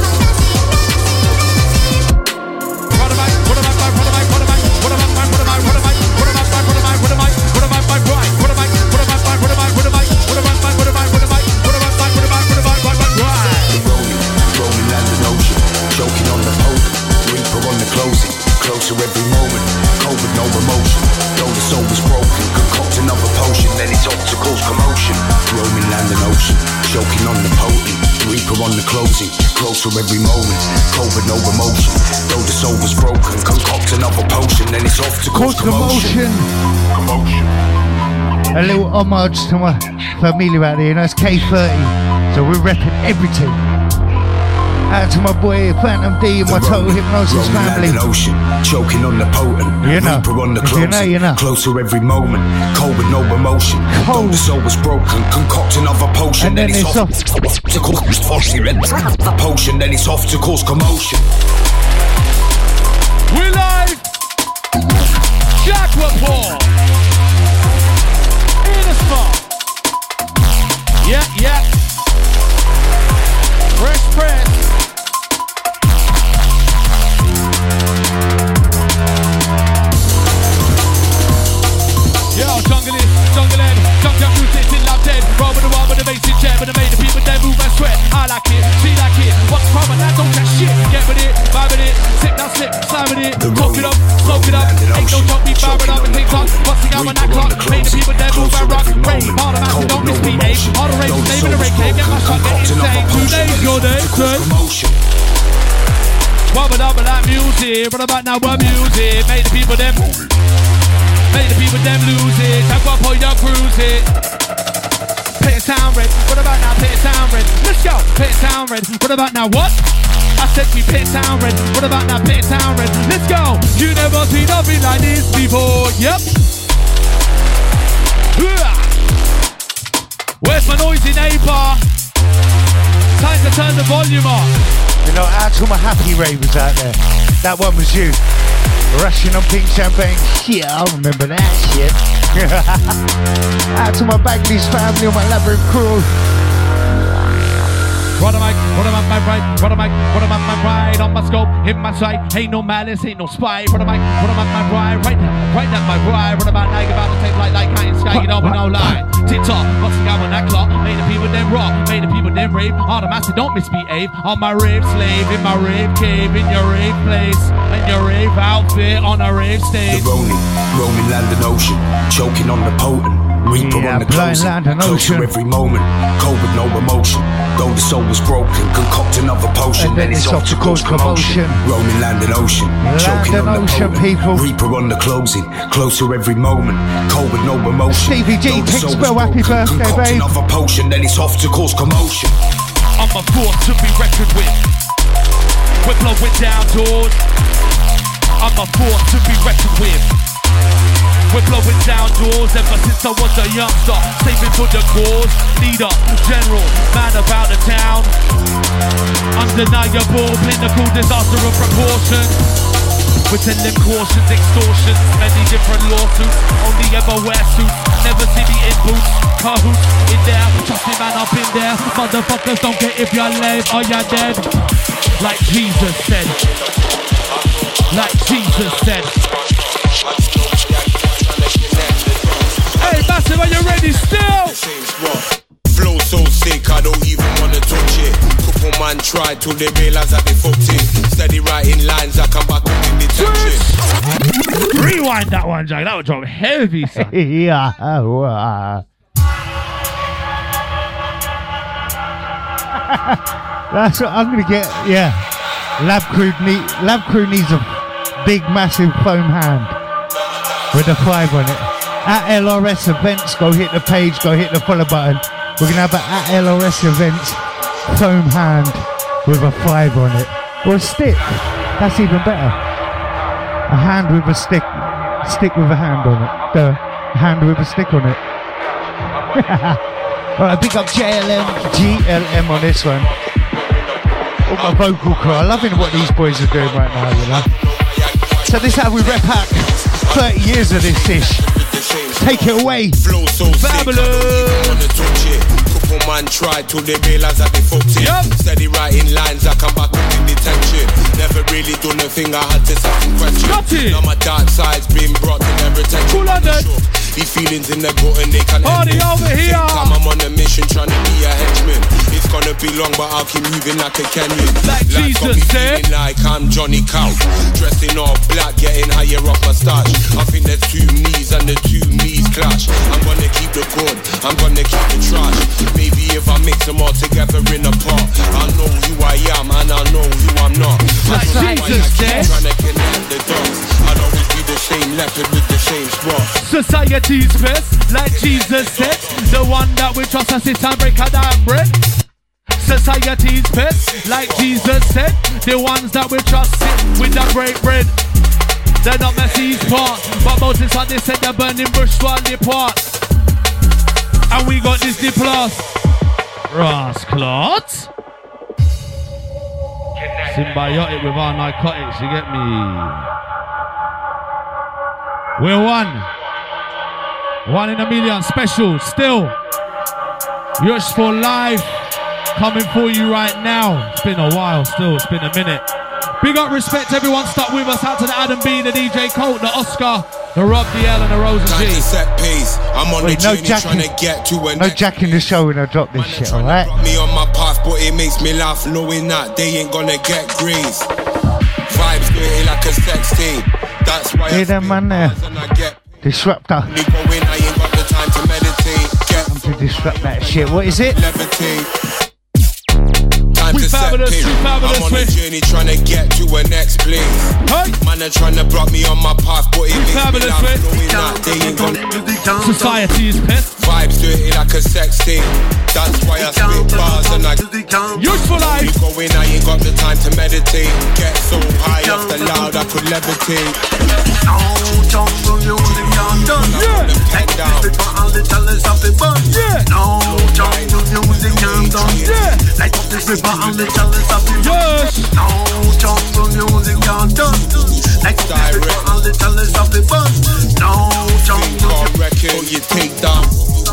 Choking on the potent, reaper on the closing, closer every moment, cold with no emotion. Though the soul was broken, concoct another potion, then it's off to cause commotion. Roaming land and ocean, choking on the potent, reaper on the closing, closer every moment, cold with no emotion. Though the soul was broken, concoct another potion, then it's off to cause commotion. A little homage to my family out there, you know, it's K30, so we're repping everything. Out to my boy Phantom D and my Total Hypnosis family. Ocean, choking on the potent, you know, reaper on the closing, you know. Closer every moment, cold with no emotion. Though the soul was broken, concoct another potion, and then it's off to cause potion, then it's off to cause commotion. We're live. Jack Rapport in the spot. Yeah. Press. Yo, jungle in, jungle music in love dead. Roll with the wall with the bass in chair, but I made the people that move and sweat. I like it, she like it. What's the problem? I don't that shit. Get with it, vibe with it, sit down, slip, slide with it. Talk it up, smoke it up. Ain't no talk, me vibe it up and take talk. What's the guy when I clock? Made the people that move and rock. Rain, all the masses don't miss me, name. All the races, name in the ring, can't get my shot, get insane. 2 days, your day, son. Wobble up like music, what about now what music? Made the people them lose it. I've got to put your cruise it. Pit Town Red. What about now? Pit Town Red. Let's go. Pit Town Red. What about now? What? I said we Pit Town Red. What about now? Pit Town Red. Let's go. You never seen nothing like this before. Yep. Where's my noisy neighbour? Time to turn the volume up. You know, out to my happy ravers out there. That one was you. Rushing on pink champagne. Yeah, I remember that shit. Out to my Bagley's family, my Labyrinth crew. What am I right? What am I right? On my scope, in my sight. Ain't no malice, ain't no spite. What am I right? Right that's my right. What about now? You about to take like counting sky, you know, but no lie. TikTok, busting out on that clock. Made the people them rock, made the people them rave. All the master don't misbehave. On my rave slave, in my rave cave, in your rave place, in your rave outfit, on a rave stage. The roaming land and ocean, choking on the potent. Reaper on the closing, closer every moment, cold with no emotion. Though the soul was broken, concoct another potion, and then it's off to cause commotion. Roaming land and ocean, choking on the potent. People. Reaper on the closing, closer every moment, cold with no emotion. Stevie G, Pink Spell, happy birthday, babe. Another potion, then it's off to cause commotion. I'm a force to be reckoned with. We're blowing down doors. I'm a force to be reckoned with. We're blowing down doors ever since I was a youngster. Saving for the cause, leader, general, man about the town. Undeniable, pinnacle, disaster of proportion. We're telling cautions, extortions, many different lawsuits. Only ever wear suits, never see me in boots. Cahoots in there, trust me man, up in there. Motherfuckers don't care if you're lame or you're dead. Like Jesus said. Like Jesus said. Hey, Massive, are you ready still? Flow so sick, I don't even wanna touch it. Couple man tried till they realize that they fucked it. Steady writing lines, I come back up in the tension. Rewind that one, Jack. That would drop heavy, son. Yeah. That's what I'm gonna get. Yeah. Lab crew needs a big, massive foam hand with a 5 on it. At LRS events, go hit the page, go hit the follow button. We're gonna have an at LRS events foam hand with a 5 on it. Or a stick. That's even better. A hand with a stick. Stick with a hand on it. The hand with a stick on it. Alright, big up GLM on this one. All my vocal crew. I'm loving what these boys are doing right now, you know. So this is how we rep back 30 years of this dish. Take it away. Flow so fabulous. Couple man tried till they realize that they fucked it. Yep. Steady writing lines, I come back up in detention. Never really done a thing, I had to start question. Now my dark side's been brought to their attention. Cool on that. These feelings in their gut and they can't party over here. Time I'm on a mission trying to be a henchman. It's gonna be long, but I'll keep moving like a Kenyan. Like Jesus said, like I'm Johnny Cow, dressed in all black, getting higher off my starch. I think there's two me's and the two me's clash. I'm gonna keep the good, I'm gonna keep the trash. Maybe if I mix them all together in a pot, I know who I am and I know who I'm not. Like Jesus said, trying to connect the dots. I'll always be the same leopard with the same spot. Society's best, like Jesus said. The one that we trust us sit and break a damn bread. Society's best, like Jesus said. The ones that we trust sit with the break bread. They're not Messi's part, but Moses on this said the burning bush swallowed the part. And we got Disney Plus. Rascalot. Symbiotic with our narcotics, you get me? We're one in a million, special, still. Yours for life, coming for you right now. It's been a while still, it's been a minute. Big up, respect everyone stuck with us. Out to the Adam B, the DJ Colt, the Oscar, the Rob DL and the Rosen G. Set pace. I'm on the journey trying to get to an no Jack in the show when I drop this shit, alright? Me on my path, but it makes me laugh knowing that they ain't gonna get grace. Vibes dirty like a sex tape. That's why hey, that man there. Disruptor. I ain't got the time to meditate. Time to disrupt that shit. What is it? Levitate. Time to set pace. I'm on a journey trying to get to a next place. Man are trying to block me on my path, but it makes me laugh knowing that they ain't gonna. Society is pissed. Vibes dirty like a sex tape. That's why I spit bars and I useful life. You going, I ain't got the time to meditate. Get so high off the loud I could levitate. Jungle music can't done. Take this for all the talents of the fun. No jungle music can't done. Like this for all the talents of the fun. No jungle music can't done. Like this for all the talents of the fun. No jungle record you take down.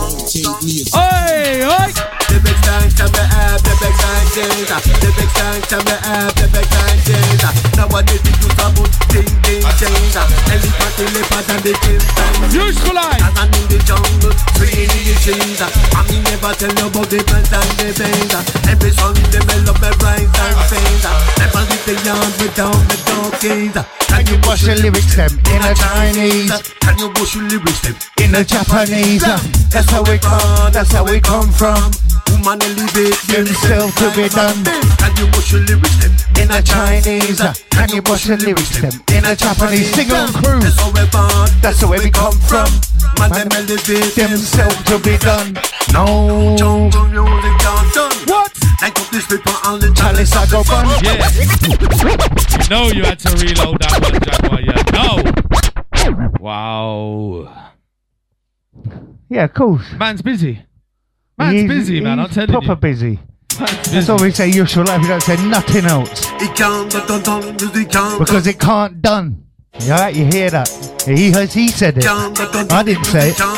Hey, hey. The big thanks to me app, the big thanks data. The big thanks to me app, the big thanks data. Nowadays we use about thinking changer. Elephant, leopard and the chimpanzee. Useful life. As I'm in the jungle, swinging in the trees. I mean never tell you about the plants and the beans. Every song develop a rise and fade. Never leave the yard without the donkeys. Can you wash the lyrics them in a Chinese? Can you wash the lyrics them in a Japanese? That's how we come, that's how we come from. Woman elevate themselves to be done. Can you wash the lyrics them in a Chinese? Can you wash the lyrics them in a Japanese? Sing on crew. That's where we come from. Man them elevate themselves to be done. No jungle music done. What? Like up this paper on the chalice I go bun. Yeah. You know you had to reload that one, Jaguar. Yeah. No. Wow. Yeah, of course. Man's busy. Man's busy, man. I'm telling you. Proper busy. That's why we say useful life. We don't say nothing else. Because it can't done. Alright, you hear that? He said it. I didn't say it.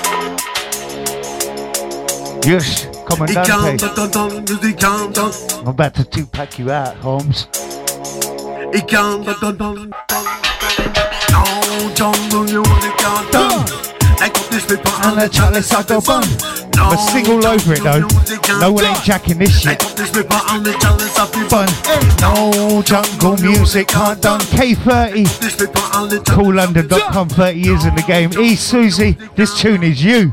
Yes, come on, Dante. I'm about to two-pack you out, Holmes. And the chalice I go bun. But sing all over it though. No one ain't jacking this shit. Fun. No jungle music can't done. K30. CoolLondon.com. 30 years in the game. Susie, this tune is you.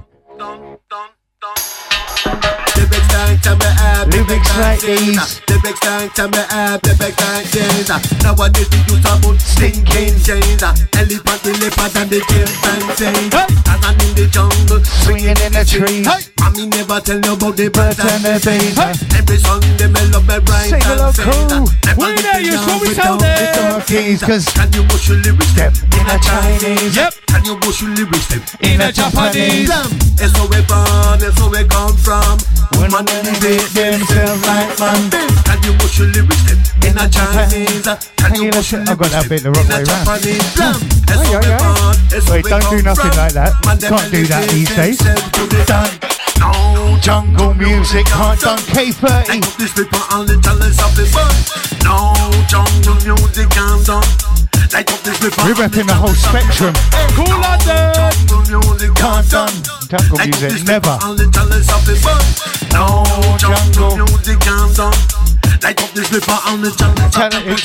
Lyrics like these. The big thanks to me app, the big thanks days. Nowadays we use about stinking chains. Elephant, the leopard and the chimpanzee. As I'm in the jungle, swinging in the trees. I mean never tell you about the birds and the bees. Every song they mellow me right and fade. We're there, you what we tell them. Cause can you wash your lyrics them in a Chinese? Yep. Can you wash your lyrics them in a Japanese? It's how we born, it's how we come from. When man elevate themselves like man. Can you wash your lyrics them in a Chinese? Can you wash your I've got that bit the wrong way round. Wait, don't do nothing like that. Can't do that these days. Done. No jungle music can't done. K30. This people on the talents of the fun. No jungle music can't done. We're repping the whole spectrum. Cool London. Can't done. Jungle music, never. No jungle music can't done. Like up this paper on the talented.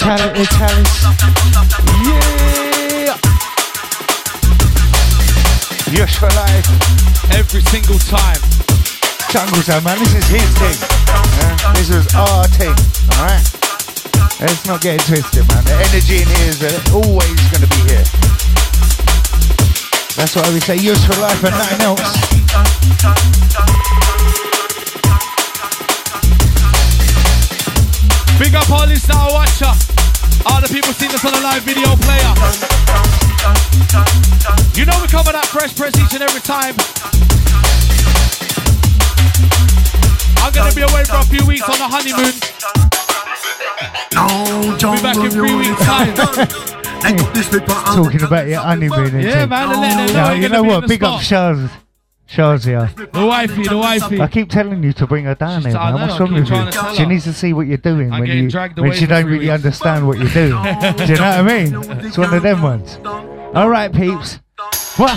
Yeah. Yes for life. Every single time. Jungle Zone, man, this is his thing. Yeah? This was our thing. Alright? Let's not get it twisted, man. The energy in here is always going to be here. That's why we say use for life and nothing else. Big up all this now, watcher. All the people seeing us on the live video player. You know we cover that fresh press each and every time. I'm going to be away for a few weeks on the honeymoon. We'll be back in 3 weeks' time. Talking about your honeymoon. Yeah, man. No, you know what? Big up Shazia. The wifey. I keep telling you to bring her down here, man. What's wrong with you? She needs to see what you're doing when she don't really understand what you're doing. Do you know what I mean? It's one of them ones. All right, peeps. What?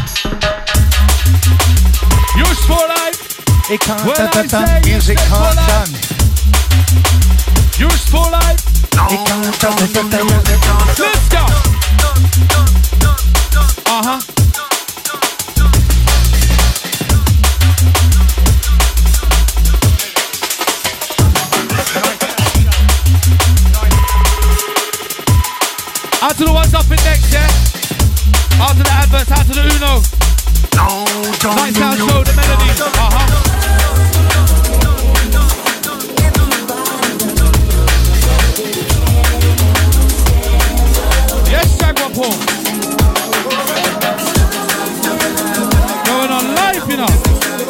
Use for life. It can't done. Music can't done. Use for life. It can't done. Let's go. Nice sound show, the melody. Yes, Jaguar Paul. Going on live, you know.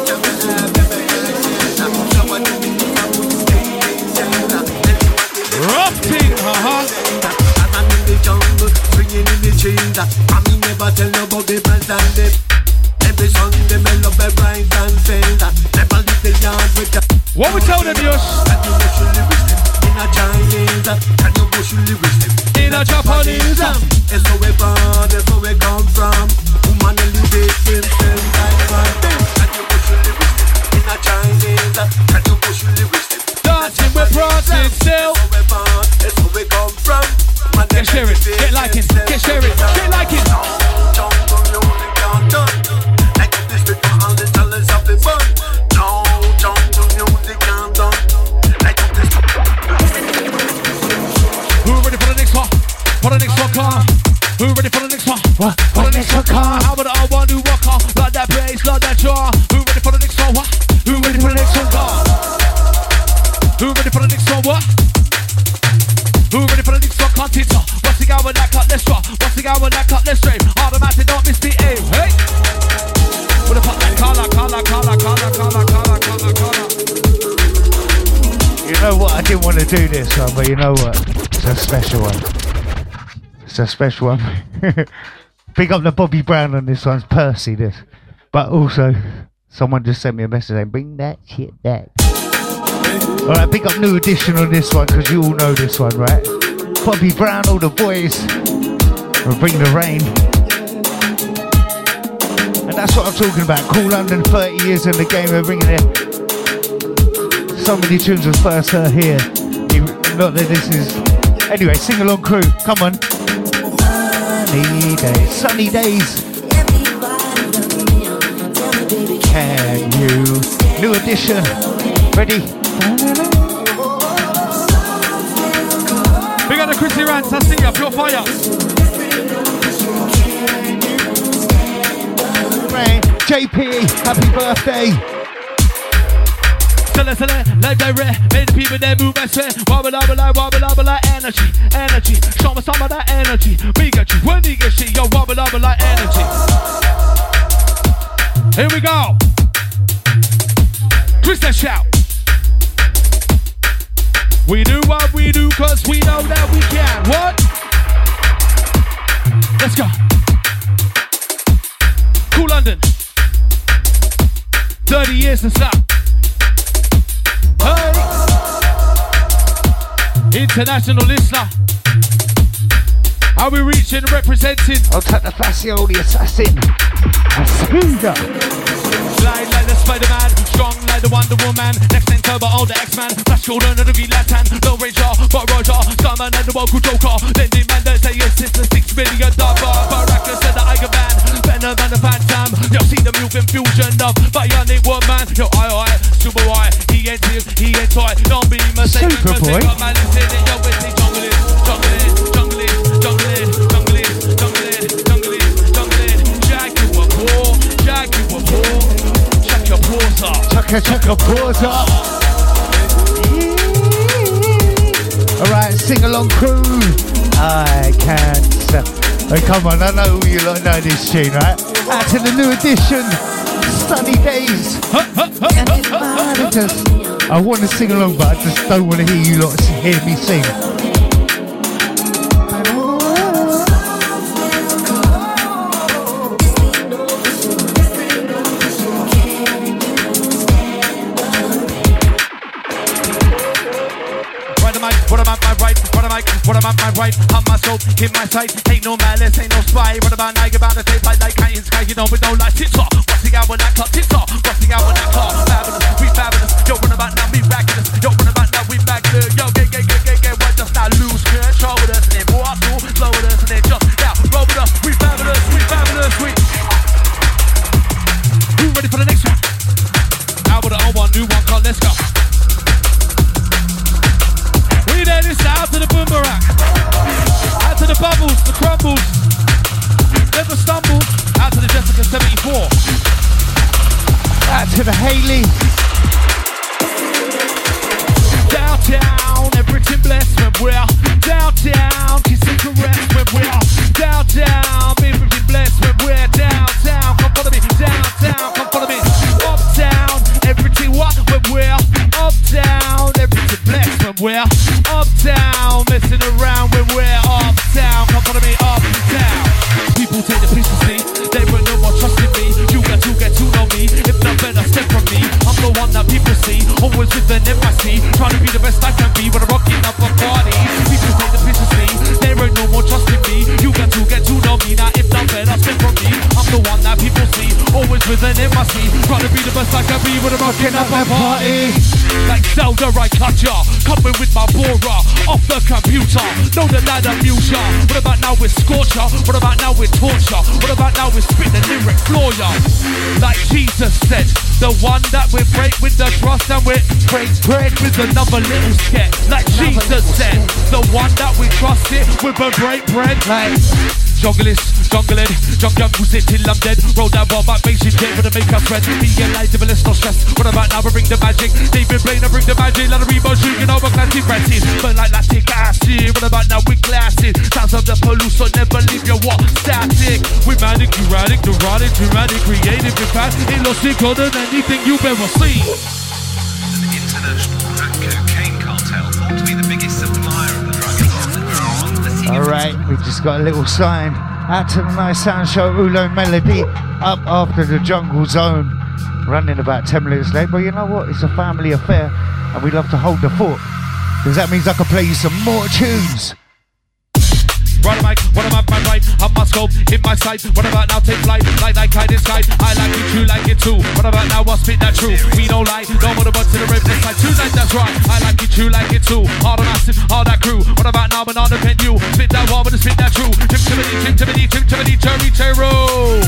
Rough thing, I'm in the jungle, swinging in the chains. I mean, never tell you about the bands and the. Every song they mellow by rise and fail. Never leave the yard with the. What we tell them, Yosh? Can you push your lyrics in a Chinese? Can you push your lyrics in a Japanese? It's so we born, it's so we come from. Woman elevate themselves like one thing. Can you push your lyrics in a Chinese? Can you push your lyrics? Dancing with Bronson still. It's where we come from. Get sharing, get liking, get sharing, get liking. Who ready for the next one? For the next one, come. Who ready for the next one? What? For the next one, come. How about I want to walk on like that bass, like that jaw? Who ready for the next one? What? Who ready for the next one, come? Who ready for the next one? What? Who ready for the next one? Can't teach her. What's the guy with that cut? Let's draw. What's the guy with that cut? Let's stream. Automatic, don't miss the aim. Hey. With a pop like color. You know what? I didn't want to do this one, but you know what? It's a special one. It's a special one. Big up the Bobby Brown on this one. It's Percy, this. But also, someone just sent me a message saying, bring that shit back. Alright, big up New Edition on this one, because you all know this one, right? Bobby Brown, all the boys will bring the rain. And that's what I'm talking about. Cool London, 30 years in the game, we're bringing it. So many tunes was first heard here. Not that this is... Anyway, sing along crew, come on. Sunny days. Can you? New Edition. Ready? We got the Chrissy Rants, I see ya, pure fire. Rain, JP, happy birthday. Live very rare, made the people that move, I swear. Wobble, energy. Show me some of that energy. We got you, when you get shit, yo, wobble, energy. Here we go. Chris, that shout. We do what we do cause we know that we can. What? Let's go. Cool London. 30 years and stuff. Hey. International listener. Are we reaching, representing? I'll take the Facioli assassin. Glide like the Spider-Man, strong like the Wonder Woman. Next thing turbo, all the X-Man. Flash Golden and the green lantern. No Ranger, but Roger. Starman and the vocal Joker. Then the man that say yes, it's a $6 million Baraka said the Iger Man. Better than the Phantom. Yo, see the moving fusion of Bionic Woman. Yo, I, Super Y. He ain't him, he ain't toy. Don't be mistaken. Superboy. Yo, it's the Check your paws up. Alright, sing along crew. I can't stop. Oh, come on, I know you lot know this tune, right? Out to the New Edition. Sunny days. I want to sing along, but I just don't want to hear you lot hear me sing. What about my right? On my soap, in my sight. Ain't no malice, ain't no spy. What about I about to tape like kite in sky? You know we don't like TikTok. What's the guy with that clock? TikTok. What's the guy with that clock? Fabulous, we fabulous. Yo, what about now? We miraculous. Yo, what about now? We back there. Yo, get. What just now? Lose control with us and then walk through, slow with us and then just now roll with us. We fabulous. Who ready for the next one? Now with the old one, new one, come, let's go. We there, this out to the boomerang, out to the bubbles, the crumbles, never stumble, out to the Jessica 74. to the Haley. Downtown, everything blessed when we're downtown. Kissing caress when we're downtown. Everything blessed when we're downtown. Come follow me, downtown. Come follow me, uptown. Everything what when we're uptown. Everything blessed when we're uptown. Messing around when we're uptown. Come follow me, uptown. People take the piece to see. They won't no more trust in me. You got to get to know me. If not better, step from me. I'm the one that people see. Always with an MIC. Trying to be the best I can be when I'm rocking up a party. People take the piece to see. They won't no more trust in me. You got to get to know me. Now if not better, step from me. I'm the one that people see. Always with an MIC. Trying to be the best I can be when I'm rocking up a party. Like Zelda, I cut ya. Coming with my Bora. Off the computer. Know the ladder amuse ya. What about now with Scorcher? What about now with Torture? What about now with Spit the Lyric Floor ya? Like Jesus said, the one that we break with the trust and we break bread with another little sketch. Like Jesus said, the one that we trust it with a break bread. Like junglist, jungling, jungle sit till I'm dead. Roll that bar back, make shit jet with a make up friend. Be alive, the less no stress. What about now we bring the magic? David Blaine, I bring the magic. Let the rebound shooting over classic ratties. But like lactic acid. What about now we classic? Sounds of the police, so never leave your what? Static. We manic, erratic, neurotic, dramatic, creative, in fact, it looks sicker than anything you've ever seen. The international crack cocaine cartel thought to be the biggest supplier of the drug in the Alright, we just got a little sign. Out to the Nice Sound Show, Ulo Melody, up after the Jungle Zone. Running about 10 minutes late, but you know what? It's a family affair, and we love to hold the fort. Because that means I can play you some more tunes. Right mic, what am I right? I'm my scope, in my sight. What about now take flight, like that kite inside? I like it, you like it too. What about now I'll spit that truth? We don't lie, don't want to bust to the rip this side. Tonight, that's right. I like it, you like it too. All the massive, all that crew. What about now when I depend you? Spit that one, but spit that true. Chim-chimity, cherry.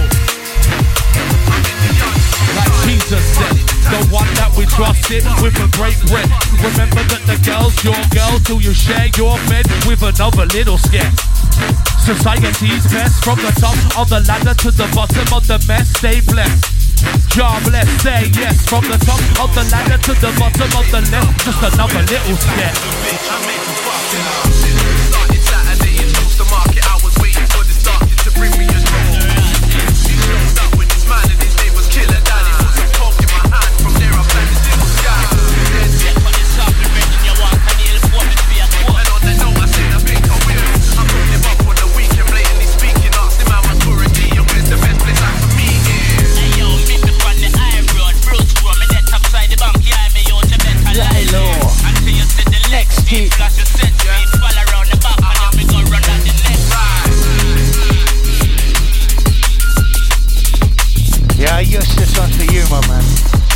Like Jesus said, the one that we trusted with a great breath. Remember that the girl's your girl till you share your bed with another little scare. Society's best, from the top of the ladder to the bottom of the mess. Stay blessed. Job bless, say yes. From the top of the ladder to the bottom of the left. Just another little step. Started Saturday and chose the market. I was waiting for this darkness to bring me a stroll. He showed up with his man and his name was Killer Daddy. Put some coke in my hand. From there I planned this little sky. And on the note I said I think I will. I put him up on the weekend, blatantly speaking. Asked him how my touring D and where's the best place I can meet here. Hey yo, meet me on the high road. Bruce Road, me that upside the bank. Yeah, me out your better lie low. Until you see the next speed. Flash your set speed. Fall around the back and then we go run down the next ride. Yeah, I used to trust for you, my man.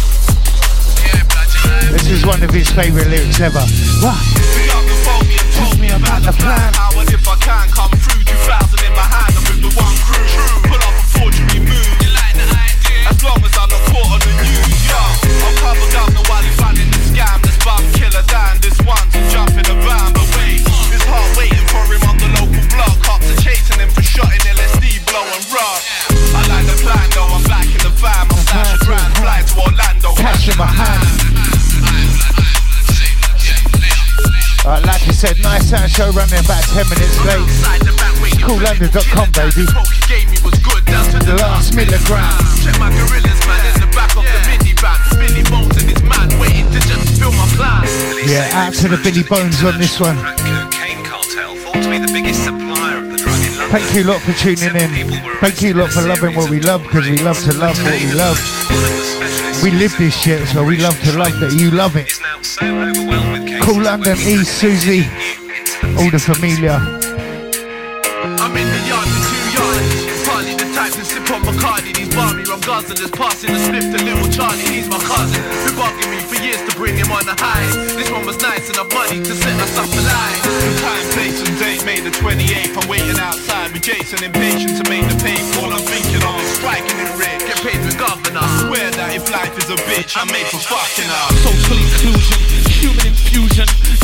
This is one of his favourite lyrics ever. What? Tell me about the plan. How and if I can come through 2000 in my hand. I'm with the one crew. Pull off a forgery move. You like the idea? As long as I'm not caught on the news, yo. I'll cover governor while he's running the scam. This bum Killer Dan. This one's a jump in the van. But wait, his heart waiting for him on the local block. Cops are chasing him for shotting LSD, blowing rough. I like the plan though. I'm black in the van. My flash a grand, fly to Orlando. Cash in my hand. Like I said, Nice Sound Show running about 10 minutes late. CoolLondon.com, baby. The last milligram. Check my gorillas, man, in the back of the minivan. Billy Bones and his man waiting to just fill my plan. Yeah, out to the Billy Bones on this one. Cocaine cartel thought to be the biggest supplier of the drug in London. Thank you lot for tuning in. Thank you lot for loving what we love, because we love to love what we love. We live this shit, so we love to love that you love it. Cool London, East, Susie, all the familia. I'm in the yard with 2 yards. Partly the type to sip on Bacardi. These Barbie rum guzzlers passing the spliff to little Charlie. He's my cousin, been bugging me for years to bring him on the high. This one was nice enough money to set us up alive. Time, place and date, May the 28th. I'm waiting outside with Jason, impatient to make the pay. All I'm thinking of is striking in red, get paid with governor. Swear that if life is a bitch, I'm made for fucking up. Social inclusion, human infusion,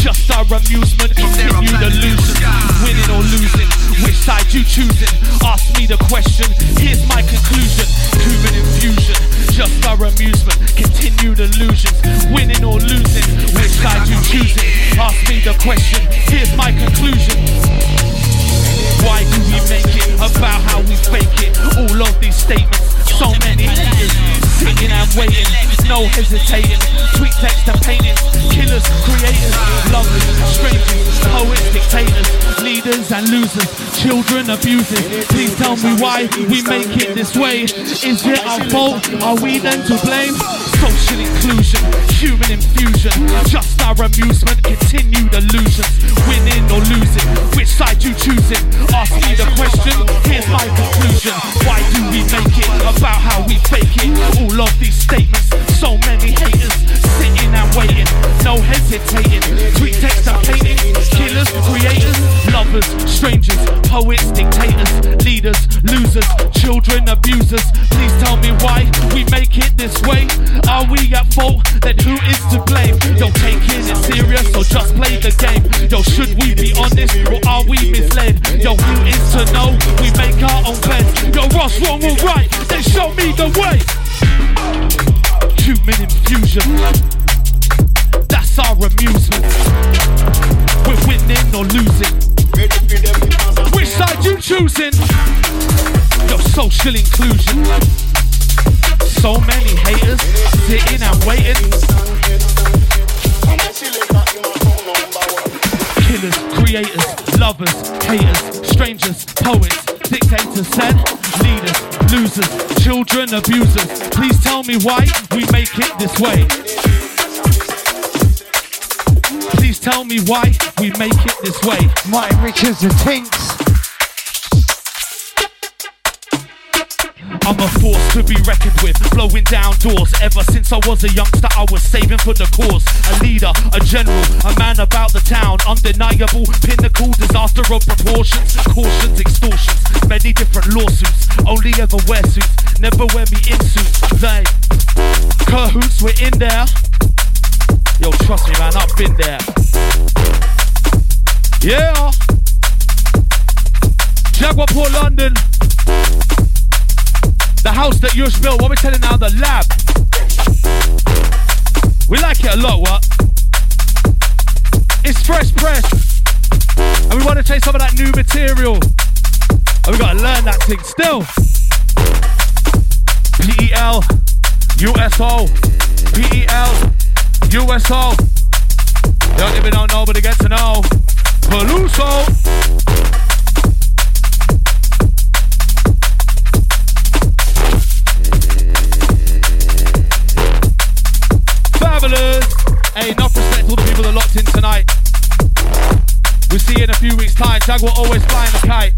just our amusement, continue delusions. Winning or losing, which side you choosing? Ask me the question, here's my conclusion. Cuban infusion, just our amusement, continue delusions. Winning or losing, which side you choosing? Ask me the question, here's my conclusion. Why do we make it about how we fake it? All of these statements, so many haters, sitting and waiting, no hesitating. Tweet text and paintings, killers, creators, lovers, strangers, poets, dictators, leaders and losers, children, abusers. Please tell me why we make it this way. Is it our fault? Are we then to blame? Social inclusion, human infusion, just our amusement, continued illusions. Winning or losing, which side you choosing? Ask me the question, here's my conclusion. Why do we make it about how we fake it? All of these statements, so many haters, sitting and waiting, no hesitating. Tweet text and paintings, killers, creators, lovers, strangers, poets, dictators, leaders, losers, children, abusers. Please tell me why we make it this way. Are we at fault? Then who is to blame? Yo, taking it serious or just play the game? Yo, should we be honest or are we misled? Yo, who is to know? We make our own beds. Yo, Ross, wrong or right? Then show me the way. Human infusion, that's our amusement. We're winning or losing. Which side you choosing? Yo, social inclusion. So many haters, sitting and waiting. Killers, creators, lovers, haters, strangers, poets, dictators, and leaders, losers, children, abusers. Please tell me why we make it this way. Please tell me why we make it this way. Martin Richards and Tinks. I'm a force to be reckoned with, blowing down doors. Ever since I was a youngster, I was saving for the cause. A leader, a general, a man about the town. Undeniable, pinnacle, disaster of proportions. Cautions, extortions, many different lawsuits. Only ever wear suits, never wear me in suits. They, cahoots, we're in there. Yo, trust me man, I've been there. Yeah. Jaguar Port London. The house that Yush built, what we're telling now, the lab. We like it a lot, what? It's fresh press. And we want to take some of that new material. And we got to learn that thing still. PEL, USO, PEL, USO. You don't even know, but they get to know. Peluso. Fabulous. Hey, enough respect to all the people that are locked in tonight. We'll see you in a few weeks' time. Jaguar always flying the kite.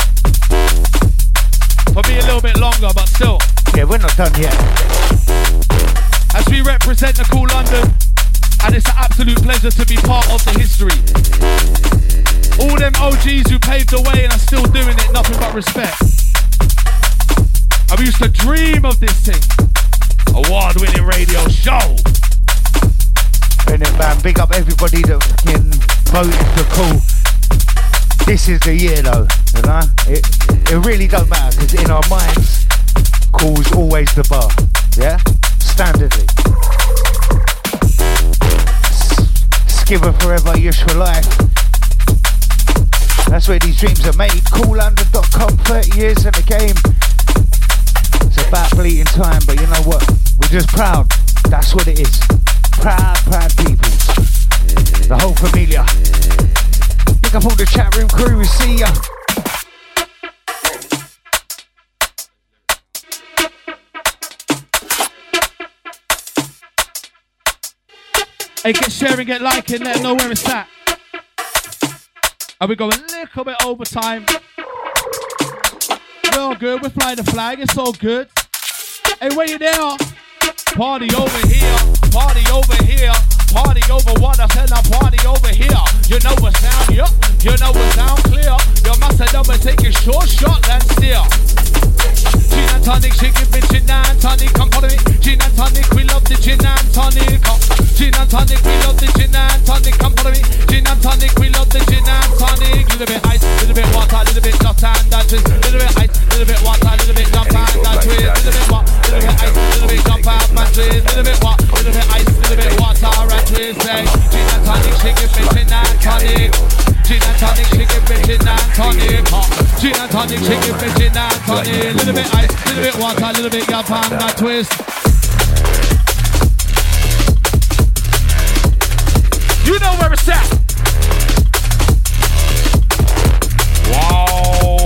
For me a little bit longer, but still. Yeah, we're not done yet. As we represent the cool London, and it's an absolute pleasure to be part of the history. All them OGs who paved the way and are still doing it, nothing but respect. And we used to dream of this thing. Award-winning radio show. Brilliant, man. Big up everybody that fucking voted for Cool. This is the year though, you know? It really don't matter, because in our minds, Cool's always the bar, yeah? Standardly. Skipper forever, Yush for life. That's where these dreams are made. CoolLondon.com, 30 years in the game. It's about bleeding time, but you know what? We're just proud. That's what it is. Proud people. The whole familia. Pick up all the chat room crew, we see ya. Hey, get sharing, get liking, let them know where it's at. And we go a little bit over time. We're all good, we're flying the flag, it's all good. Hey, where you there? Party over here, party over here, party over what I said, now party over here. You know what sound, yup, you know what sound clear. You must have never take a short shot, that's still. Gina tonic, she give me gin and tonic. Come follow me, gin and tonic. We love the gin and tonic. Gin and tonic, we love the gin and tonic. Come follow me, gin and tonic. We love the gin and tonic. Little bit ice, little bit water, little bit just and that twist. Little bit ice, little bit water, little bit jump and that twist. Little bit what, little bit ice, little bit jump and that twist. Little bit what, little bit ice, little bit water and twist. Say, gin and tonic, she give me gin and tonic. Gin and tonic, she give me gin and tonic. Gin and tonic, she give me gin and tonic. Little bit ice, little bit water, little bit jump and that twist. You know where it's at. Wow.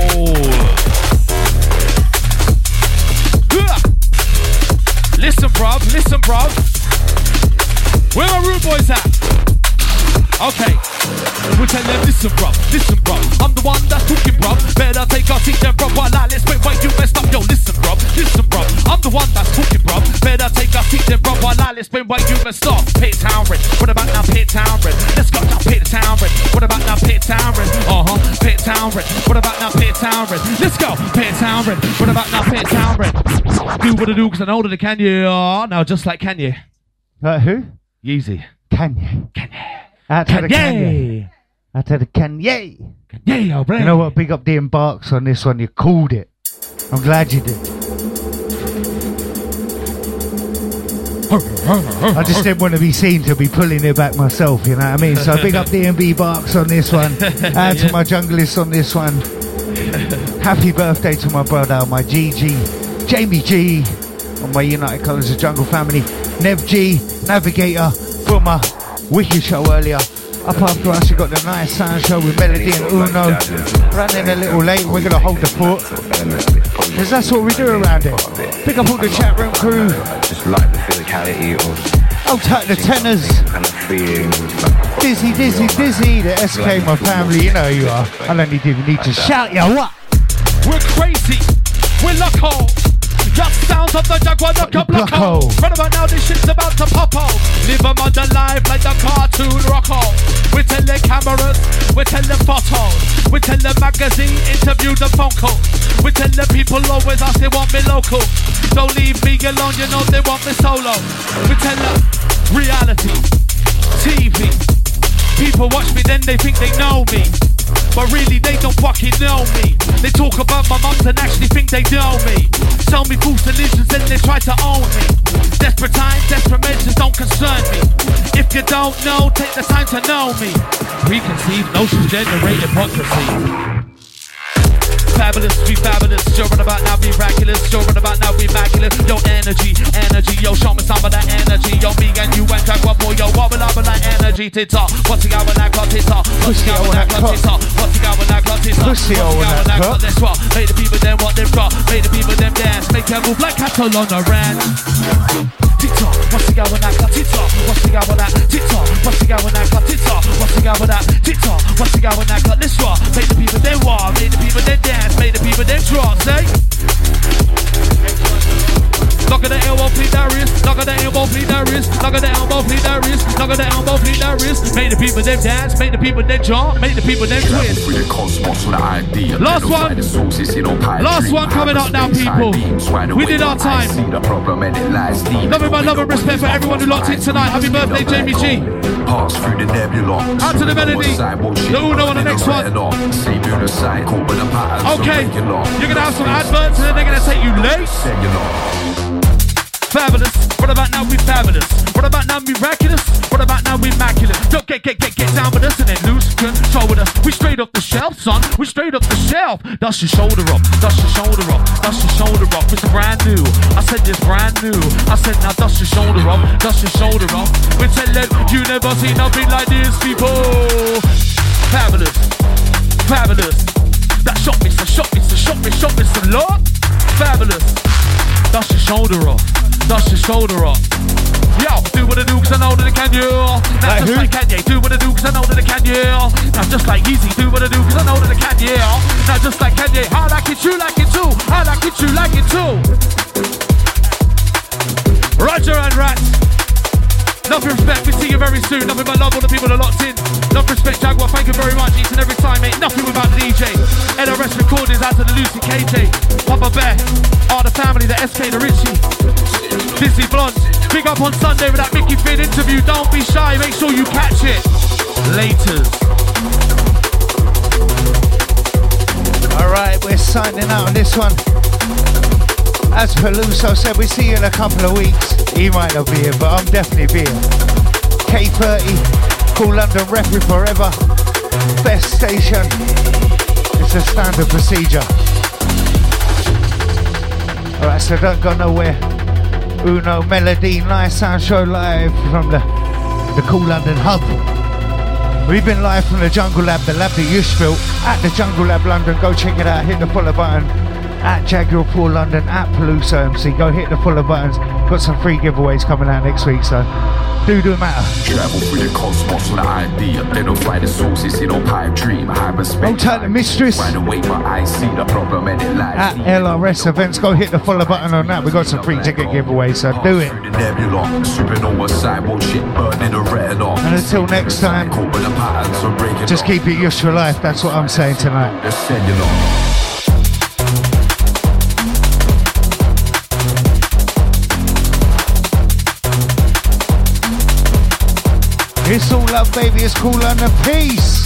Listen, bruv. Where my rude boys at? Okay. We'll tell them, listen, bruv. I'm the one that's talking, bruv. Better take our seat then, bruv. While I let's wait, you messed up. Yo, listen, bruv. I'm the one that's talking, bruv. Better take our seat then, bruv. While I let's wait, you messed up. Pit Town Red. What about now, Pit Town Red? Let's go now, Pit Town Red. What about now, Pit Town Red? Pit Town Red. What about now, Pit Town Red? Let's go, Pit Town Red. What about now, Pit Town Red? Do what I do, cause I know that I can, yeah. Now, just like Kanye. Who? Yeezy. Kanye. Out to the Kanye. Out to the Kanye. Kanye, yo, bro. You know what? Big up the Embarks on this one. You called it. I'm glad you did. I just didn't want to be seen to be pulling it back myself, you know what I mean? So big up the Embarks on this one. Out to my junglists on this one. Happy birthday to my brother, my GG, Jamie G, on my United Colours of Jungle family. Nev G, Navigator, Boomer, Wicked show earlier. Up after us, you got the nice sound show with Melody and Uno. Running a little late, we're going to hold the fort. Because that's what we do around it. Pick up all the chat room crew. Just like the physicality of... I'll take the tenors. Kind of feeling... Dizzy, the SK, my family, you know who you are. I don't even need to shout you what. We're crazy, we're loco. Just sounds of the Jaguar knock up loco. Right about now, this shit's about to pop out. Live them on the live like the cartoon Rocco. We tell the cameras, we tell the photos, we tell the magazine, interview the phone call. We tell the people always ask they want me local. Don't leave me alone, you know they want me solo. We tell them reality, TV. People watch me, then they think they know me. But really they don't fucking know me. They talk about my mums and actually think they know me. Sell me false illusions and they try to own me. Desperate times, desperate mentions don't concern me. If you don't know, take the time to know me. Preconceived notions generate hypocrisy. Fabulous, we fabulous. Sure about now, be miraculous. Sure about now, be immaculate. Yo, energy. Yo, show me some of that energy. Yo, me and you and Jaguar boy. Yo, wobble up with that energy. Tita, what's the guy with that clock? Tita, what's the guy with that clock? Tita, what's the guy with that clock? Tita, what's the guy with that clock? Let's rock. Make the people them what they've got. Make the people them dance. Make them move like cattle on a ranch. Tita, what's the guy with that clock? Tita, what's the guy with that? Tita, what's the guy with that clock? Tita, what's the guy with that? Tita, what's the guy with that clock? Let's rock. Make the people them walk. Make the people them dance. Make the people them draw, say. Knock at the elbow, please that wrist. Knock at the elbow, please that wrist. Knock at the elbow, please that wrist. Knock at the elbow, please that wrist. Make the people them dance. Make the people them jump. Make the people them twist. Last one. Last one coming up now, people. We did our time. Love and respect for everyone who locked in tonight. Happy birthday, Jamie G. Out to the Melody. The Uno on the next one. Okay, you're gonna have some adverts and then they're gonna take you late. Fabulous. What about now we fabulous? What about now miraculous? What about now we immaculate? Don't get down with us and then lose control with us. We straight off the shelf, son. We straight off the shelf. Dust your shoulder up. Dust your shoulder up. Dust your shoulder up. It's brand new. I said this brand new. I said now dust your shoulder up. Dust your shoulder up. We tell them you never seen nothing like this, people. Fabulous. Fabulous. That shot me, some lot. Fabulous. Dust your shoulder off. Dust your shoulder off. Yo, do what I do cause I know that I can, yeah. Now just like Kanye, do what I do cause I know that I can, yeah. Now just like Yeezy, do what I do cause I know that I can, yeah. Now just like Kanye, I like it, you like it too. I like it, you like it too. Roger and Rats. Love and respect, we see you very soon. Nothing but love, all the people that are locked in. Love, respect, Jaguar, thank you very much each and every time, mate. Nothing without the DJ. LRS Recordings out to the Lucy KJ. Papa Bear, all the family. Tony, the SK, the Richie, Dizzy Blonde. Big up on Sunday with that Mickey Finn interview. Don't be shy, make sure you catch it. Laters. Alright, we're signing out on this one. As Peluso said, we see you in a couple of weeks. He might not be here, but I'm definitely be here. K30, Cool London repping forever. Best station. It's a standard procedure. Alright, so don't go nowhere. Uno Melody Nice Sound Show live from the Cool London Hub. We've been live from the Jungle Lab, the lab that you built, at the Jungle Lab London. Go check it out, hit the follow button. At Jaguar Pool London, at Peluso MC. Go hit the follow buttons. Got some free giveaways coming out next week, so do matter. Travel through the cosmos with an idea. Identify the sources in a pipe dream. Hyperspace. Don't tell the mistress. Right away, but I see the problem and it lies. At LRS events, go hit the follow button on that. We got some free ticket giveaways, so do it. Supernova sidewalk shit burning the red off. And until next time, just keep it yours for life. That's what I'm saying tonight. It's all love, baby. It's Cool London. Peace.